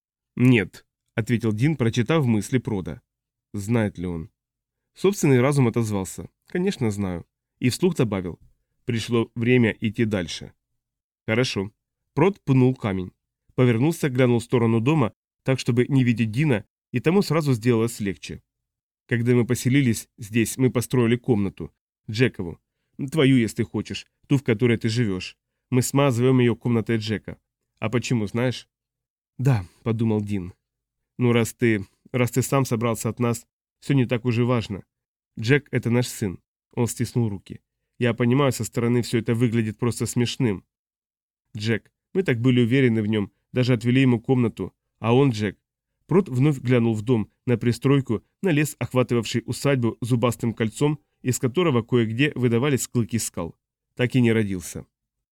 Speaker 1: «Нет», — ответил Дин, прочитав мысли Прода. Знает ли он? Собственный разум отозвался. «Конечно, знаю». И вслух добавил. «Пришло время идти дальше». «Хорошо». Прод пнул камень. Повернулся, глянул в сторону дома, так, чтобы не видеть Дина, и тому сразу сделалось легче. «Когда мы поселились здесь, мы построили комнату. Джекову. Твою, если хочешь, ту, в которой ты живешь. Мы смазываем ее комнатой Джека. А почему, знаешь?» «Да», — подумал Дин. «Ну, раз ты... раз ты сам собрался от нас, все не так уж и важно. Джек — это наш сын». Он стиснул руки. «Я понимаю, со стороны все это выглядит просто смешным. Джек, мы так были уверены в нем, даже отвели ему комнату. А он, Джек...» Прот вновь глянул в дом, на пристройку, на лес, охватывавший усадьбу зубастым кольцом, из которого кое-где выдавались клыки скал. Так и не родился.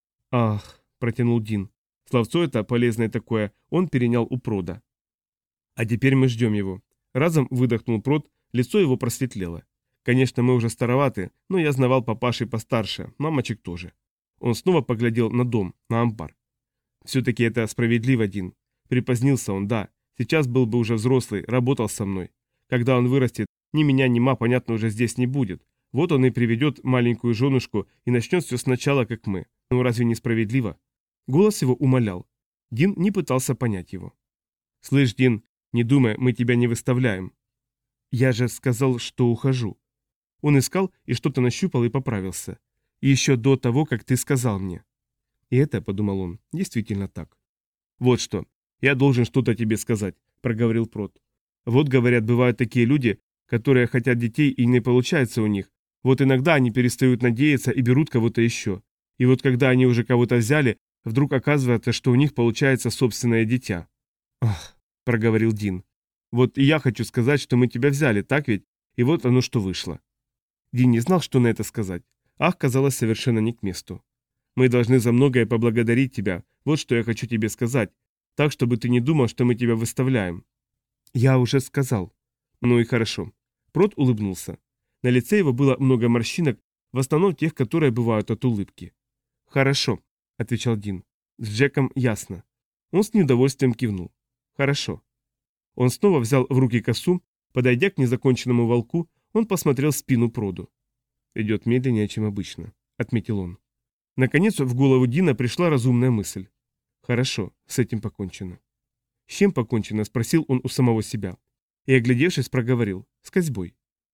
Speaker 1: «Ах», — протянул Дин. Словцо это, полезное такое, он перенял у Прода. «А теперь мы ждем его». Разом выдохнул Прод, лицо его просветлело. «Конечно, мы уже староваты, но я знавал папашей постарше, мамочек тоже». Он снова поглядел на дом, на амбар. «Все-таки это справедливо, Дин. Припозднился он, да. Сейчас был бы уже взрослый, работал со мной. Когда он вырастет, Ни меня, ни ма, понятно, уже здесь не будет. Вот он и приведет маленькую женушку и начнет все сначала, как мы. Ну разве не справедливо? Голос его умолял. Дин не пытался понять его. «Слышь, Дин, не думай, мы тебя не выставляем». «Я же сказал, что ухожу». Он искал и что-то нащупал и поправился. И еще до того, как ты сказал мне. И это, подумал он, действительно так. «Вот что, я должен что-то тебе сказать», — проговорил Прот. «Вот, говорят, бывают такие люди, которые хотят детей и не получается у них. Вот иногда они перестают надеяться и берут кого-то еще. И вот когда они уже кого-то взяли, вдруг оказывается, что у них получается собственное дитя». «Ах», — проговорил Дин. «Вот и я хочу сказать, что мы тебя взяли, так ведь? И вот оно что вышло». Дин не знал, что на это сказать. «Ах» казалось совершенно не к месту. «Мы должны за многое поблагодарить тебя. Вот что я хочу тебе сказать. Так, чтобы ты не думал, что мы тебя выставляем». «Я уже сказал». «Ну и хорошо». Прот улыбнулся. На лице его было много морщинок, в основном тех, которые бывают от улыбки. «Хорошо», — отвечал Дин. «С Джеком ясно». Он с неудовольствием кивнул. «Хорошо». Он снова взял в руки косу. Подойдя к незаконченному волку, он посмотрел в спину Проду. «Идет медленнее, чем обычно», — отметил он. Наконец в голову Дина пришла разумная мысль. «Хорошо, с этим покончено». «С чем покончено?» — спросил он у самого себя. И, оглядевшись, проговорил. «С козьбой».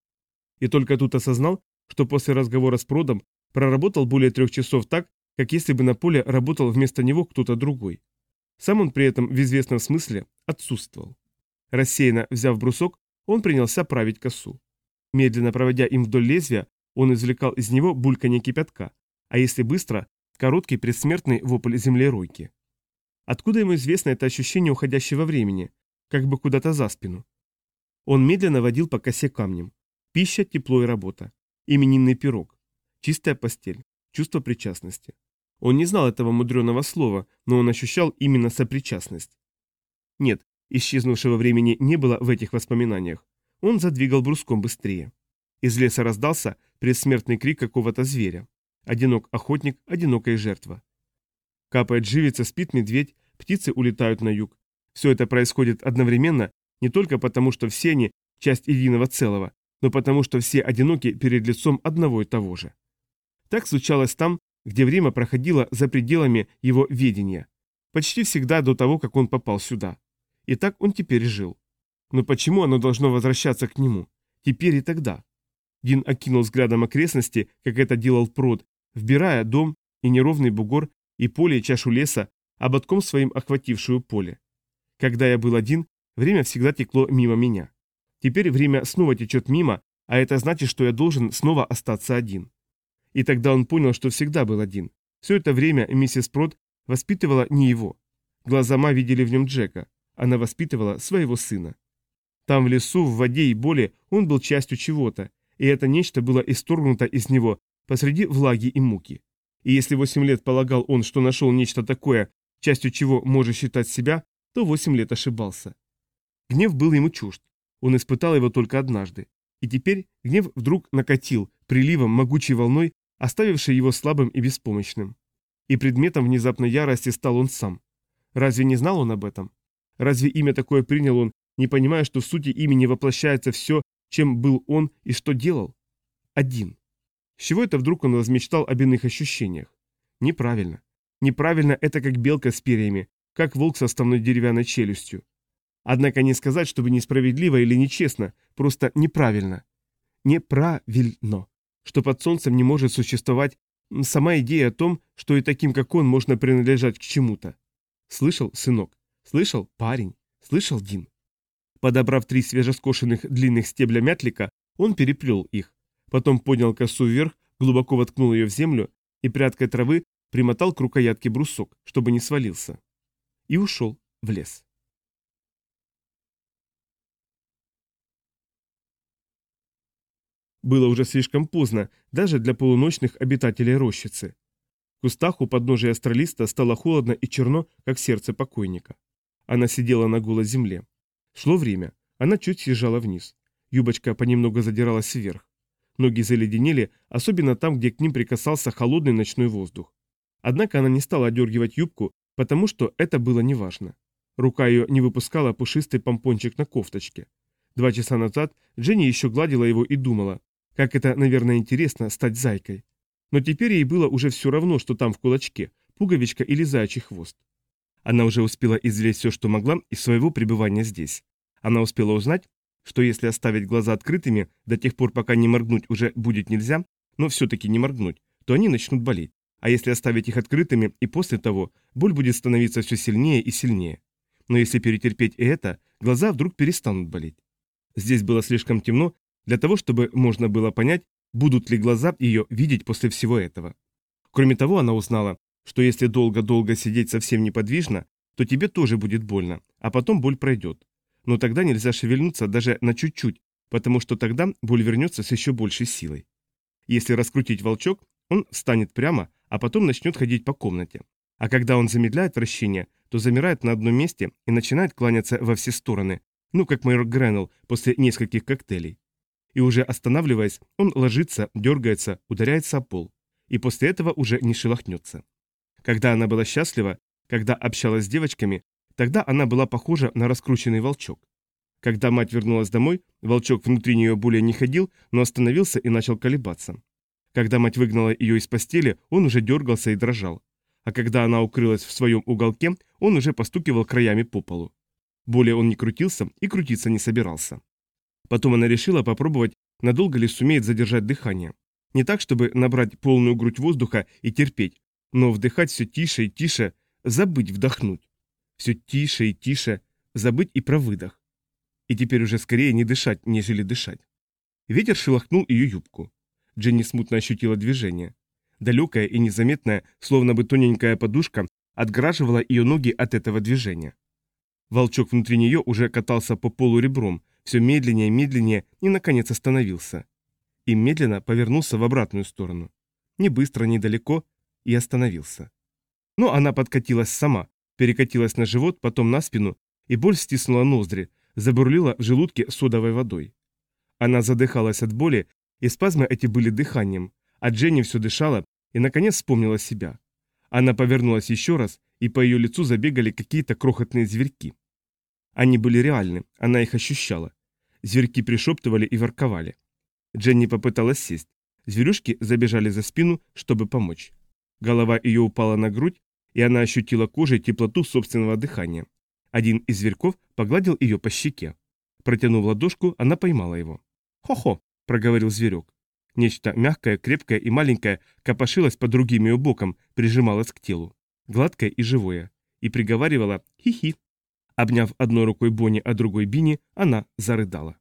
Speaker 1: И только тут осознал, что после разговора с Продом проработал более трех часов так, как если бы на поле работал вместо него кто-то другой. Сам он при этом в известном смысле отсутствовал. Рассеянно взяв брусок, он принялся править косу. Медленно проводя им вдоль лезвия, он извлекал из него бульканье кипятка, а если быстро, короткий предсмертный вопль землеройки. Откуда ему известно это ощущение уходящего времени, как бы куда-то за спину? Он медленно водил по косе камнем. Пища, тепло и работа. Именинный пирог. Чистая постель. Чувство причастности. Он не знал этого мудреного слова, но он ощущал именно сопричастность. Нет, исчезнувшего времени не было в этих воспоминаниях. Он задвигал бруском быстрее. Из леса раздался предсмертный крик какого-то зверя. Одинок охотник, одинокая жертва. Капает живица, спит медведь, птицы улетают на юг. Все это происходит одновременно, не только потому, что все они – часть единого целого, но потому, что все одиноки перед лицом одного и того же. Так случалось там, где время проходило за пределами его ведения. Почти всегда до того, как он попал сюда. И так он теперь жил. Но почему оно должно возвращаться к нему? Теперь и тогда. Дин окинул взглядом окрестности, как это делал Прод, вбирая дом и неровный бугор, и поле, и чашу леса, ободком своим охватившую поле. Когда я был один, время всегда текло мимо меня. Теперь время снова течет мимо, а это значит, что я должен снова остаться один. И тогда он понял, что всегда был один. Все это время миссис Прод воспитывала не его. Глаза Ма видели в нем Джека. Она воспитывала своего сына. Там в лесу, в воде и боли он был частью чего-то, и это нечто было исторгнуто из него посреди влаги и муки. И если восемь лет полагал он, что нашел нечто такое, частью чего может считать себя, то восемь лет ошибался. Гнев был ему чужд. Он испытал его только однажды. И теперь гнев вдруг накатил, приливом, могучей волной, оставившей его слабым и беспомощным. И предметом внезапной ярости стал он сам. Разве не знал он об этом? Разве имя такое принял он, не понимая, что в сути имени воплощается все, чем был он и что делал? Один. С чего это вдруг он возмечтал об иных ощущениях? Неправильно. Неправильно это как белка с перьями, как волк с оставной деревянной челюстью. Однако не сказать, чтобы несправедливо или нечестно, просто неправильно. Неправильно. Что под солнцем не может существовать сама идея о том, что и таким, как он, можно принадлежать к чему-то. Слышал, сынок? Слышал, парень? Слышал, Дин? Подобрав три свежескошенных длинных стебля мятлика, он переплел их. Потом поднял косу вверх, глубоко воткнул ее в землю и прядкой травы примотал к рукоятке брусок, чтобы не свалился. И ушел в лес. Было уже слишком поздно, даже для полуночных обитателей рощицы. В кустах у подножия астролиста стало холодно и черно, как сердце покойника. Она сидела на голой земле. Шло время. Она чуть съезжала вниз. Юбочка понемногу задиралась вверх. Ноги заледенели, особенно там, где к ним прикасался холодный ночной воздух. Однако она не стала одергивать юбку, потому что это было неважно. Рука ее не выпускала пушистый помпончик на кофточке. Два часа назад Дженни еще гладила его и думала, как это, наверное, интересно стать зайкой. Но теперь ей было уже все равно, что там в кулачке, пуговичка или заячий хвост. Она уже успела извлечь все, что могла, из своего пребывания здесь. Она успела узнать, что если оставить глаза открытыми до тех пор, пока не моргнуть уже будет нельзя, но все-таки не моргнуть, то они начнут болеть. А если оставить их открытыми и после того, боль будет становиться все сильнее и сильнее. Но если перетерпеть и это, глаза вдруг перестанут болеть. Здесь было слишком темно для того, чтобы можно было понять, будут ли глаза ее видеть после всего этого. Кроме того, она узнала, что если долго-долго сидеть совсем неподвижно, то тебе тоже будет больно, а потом боль пройдет. Но тогда нельзя шевельнуться даже на чуть-чуть, потому что тогда боль вернется с еще большей силой. Если раскрутить волчок, он встанет прямо, а потом начнет ходить по комнате. А когда он замедляет вращение, то замирает на одном месте и начинает кланяться во все стороны, ну как майор Греннелл после нескольких коктейлей. И уже останавливаясь, он ложится, дергается, ударяется о пол. И после этого уже не шелохнется. Когда она была счастлива, когда общалась с девочками, тогда она была похожа на раскрученный волчок. Когда мать вернулась домой, волчок внутри нее более не ходил, но остановился и начал колебаться. Когда мать выгнала ее из постели, он уже дергался и дрожал. А когда она укрылась в своем уголке, он уже постукивал краями по полу. Более он не крутился и крутиться не собирался. Потом она решила попробовать, надолго ли сумеет задержать дыхание. Не так, чтобы набрать полную грудь воздуха и терпеть, но вдыхать все тише и тише, забыть вдохнуть. Все тише и тише, забыть и про выдох. И теперь уже скорее не дышать, нежели дышать. Ветер шелохнул ее юбку. Дженни смутно ощутила движение. Далекая и незаметная, словно бы тоненькая подушка, отгораживала ее ноги от этого движения. Волчок внутри нее уже катался по полу ребром, все медленнее и медленнее, и, наконец, остановился. И медленно повернулся в обратную сторону. Не быстро, не далеко, и остановился. Но она подкатилась сама, перекатилась на живот, потом на спину, и боль стиснула ноздри, забурлила в желудке содовой водой. Она задыхалась от боли, и спазмы эти были дыханием, а Дженни все дышала и, наконец, вспомнила себя. Она повернулась еще раз, и по ее лицу забегали какие-то крохотные зверьки. Они были реальны, она их ощущала. Зверьки пришептывали и ворковали. Дженни попыталась сесть. Зверюшки забежали за спину, чтобы помочь. Голова ее упала на грудь, и она ощутила кожей теплоту собственного дыхания. Один из зверьков погладил ее по щеке. Протянув ладошку, она поймала его. «Хо-хо!» – проговорил зверек. Нечто мягкое, крепкое и маленькое копошилось под другим ее боком, прижималось к телу. Гладкое и живое. И приговаривало «хи-хи». Обняв одной рукой Бонни, а другой Бинни, она зарыдала.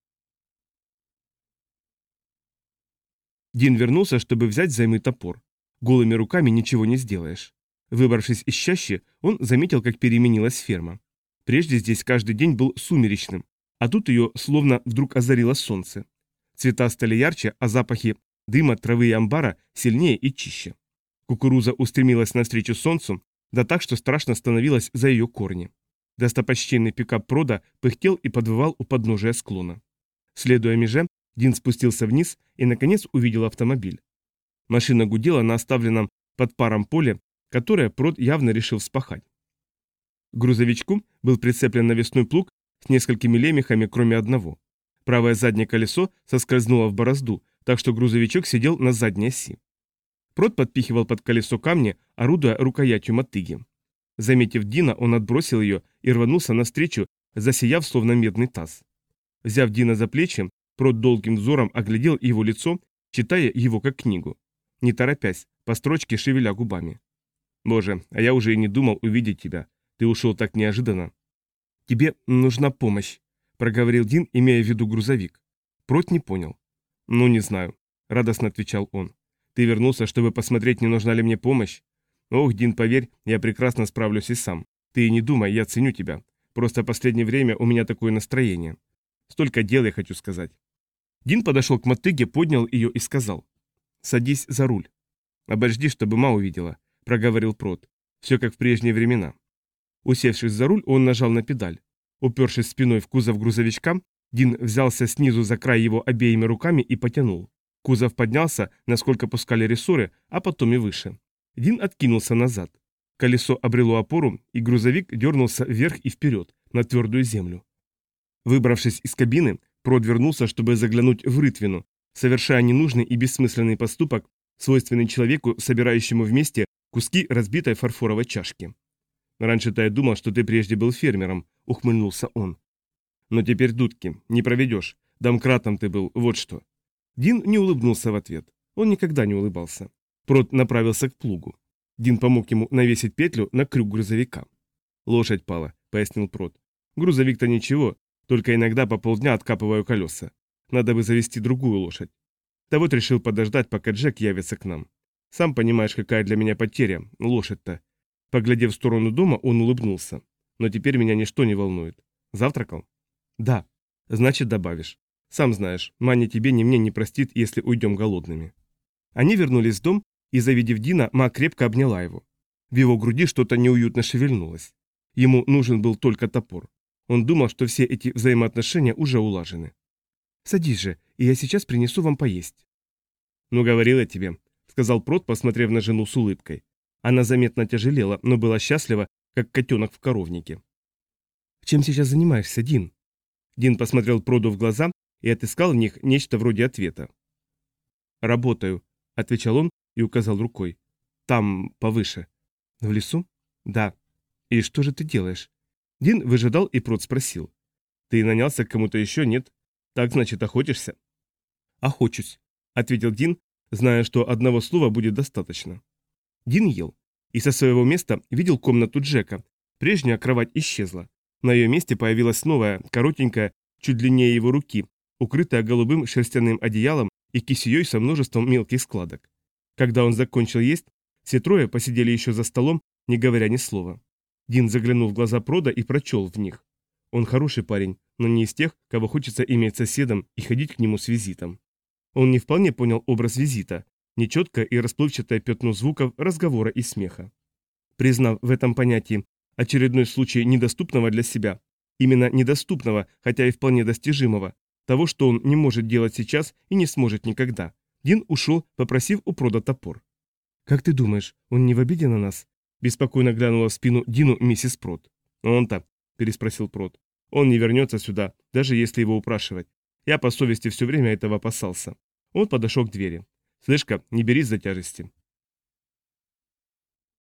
Speaker 1: Дин вернулся, чтобы взять взаймы топор. Голыми руками ничего не сделаешь. Выбравшись из чащи, он заметил, как переменилась ферма. Прежде здесь каждый день был сумеречным, а тут ее словно вдруг озарило солнце. Цвета стали ярче, а запахи дыма, травы и амбара сильнее и чище. Кукуруза устремилась навстречу солнцу, да так, что страшно становилось за ее корни. Достопочтенный пикап Прода пыхтел и подвывал у подножия склона. Следуя меже, Дин спустился вниз и, наконец, увидел автомобиль. Машина гудела на оставленном под паром поле, которое Прод явно решил вспахать. К грузовичку был прицеплен навесной плуг с несколькими лемехами, кроме одного. Правое заднее колесо соскользнуло в борозду, так что грузовичок сидел на задней оси. Прод подпихивал под колесо камни, орудуя рукоятью мотыги. Заметив Дина, он отбросил ее и рванулся навстречу, засияв словно медный таз. Взяв Дина за плечи, Прод долгим взором оглядел его лицо, читая его как книгу. Не торопясь, по строчке шевеля губами. «Боже, а я уже и не думал увидеть тебя. Ты ушел так неожиданно». «Тебе нужна помощь», — проговорил Дин, имея в виду грузовик. Прод не понял. «Ну, не знаю», — радостно отвечал он. «Ты вернулся, чтобы посмотреть, не нужна ли мне помощь? Ох, Дин, поверь, я прекрасно справлюсь и сам. Ты и не думай, я ценю тебя. Просто в последнее время у меня такое настроение. Столько дел, я хочу сказать». Дин подошел к мотыге, поднял ее и сказал: «Садись за руль». «Обожди, чтобы ма увидела», — проговорил Прод. «Все как в прежние времена». Усевшись за руль, он нажал на педаль. Упершись спиной в кузов грузовичка, Дин взялся снизу за край его обеими руками и потянул. Кузов поднялся, насколько пускали рессоры, а потом и выше. Дин откинулся назад. Колесо обрело опору, и грузовик дернулся вверх и вперед, на твердую землю. Выбравшись из кабины, Прод вернулся, чтобы заглянуть в рытвину, совершая ненужный и бессмысленный поступок, свойственный человеку, собирающему вместе куски разбитой фарфоровой чашки. «Раньше-то я думал, что ты прежде был фермером», — ухмыльнулся он. «Но теперь дудки, не проведешь. Домкратом ты был, вот что». Дин не улыбнулся в ответ. Он никогда не улыбался. Прод направился к плугу. Дин помог ему навесить петлю на крюк грузовика. «Лошадь пала», — пояснил Прод. «Грузовик-то ничего, только иногда по полдня откапываю колеса. Надо бы завести другую лошадь. Да вот решил подождать, пока Джек явится к нам. Сам понимаешь, какая для меня потеря, лошадь-то». Поглядев в сторону дома, он улыбнулся. «Но теперь меня ничто не волнует. Завтракал?» «Да». «Значит, добавишь. Сам знаешь, Ма ни тебе, ни мне не простит, если уйдем голодными». Они вернулись в дом, и, завидев Дина, Ма крепко обняла его. В его груди что-то неуютно шевельнулось. Ему нужен был только топор. Он думал, что все эти взаимоотношения уже улажены. «Садись же, и я сейчас принесу вам поесть». «Ну, говорил я тебе», — сказал Прод, посмотрев на жену с улыбкой. Она заметно тяжелела, но была счастлива, как котенок в коровнике. «Чем сейчас занимаешься, Дин?» Дин посмотрел Проду в глаза и отыскал в них нечто вроде ответа. «Работаю», — отвечал он и указал рукой. «Там, повыше». «В лесу?» «Да». «И что же ты делаешь?» Дин выжидал, и Прод спросил. «Ты нанялся к кому-то еще, нет? Так, значит, охотишься?» «Охочусь», — ответил Дин, зная, что одного слова будет достаточно. Дин ел и со своего места видел комнату Джека. Прежняя кровать исчезла. На ее месте появилась новая, коротенькая, чуть длиннее его руки, укрытая голубым шерстяным одеялом и кисеей со множеством мелких складок. Когда он закончил есть, все трое посидели еще за столом, не говоря ни слова. Дин заглянул в глаза Прода и прочел в них. Он хороший парень, но не из тех, кого хочется иметь соседом и ходить к нему с визитом. Он не вполне понял образ визита, нечеткое и расплывчатое пятно звуков, разговора и смеха. Признав в этом понятии очередной случай недоступного для себя, именно недоступного, хотя и вполне достижимого, того, что он не может делать сейчас и не сможет никогда, Дин ушел, попросив у Прода топор. «Как ты думаешь, он не в обиде на нас?» Беспокойно глянула в спину Дину миссис Прод. «Он-то?» – переспросил Прод. «Он не вернется сюда, даже если его упрашивать. Я по совести все время этого опасался». Он подошел к двери. «Слышь-ка, не берись за тяжести».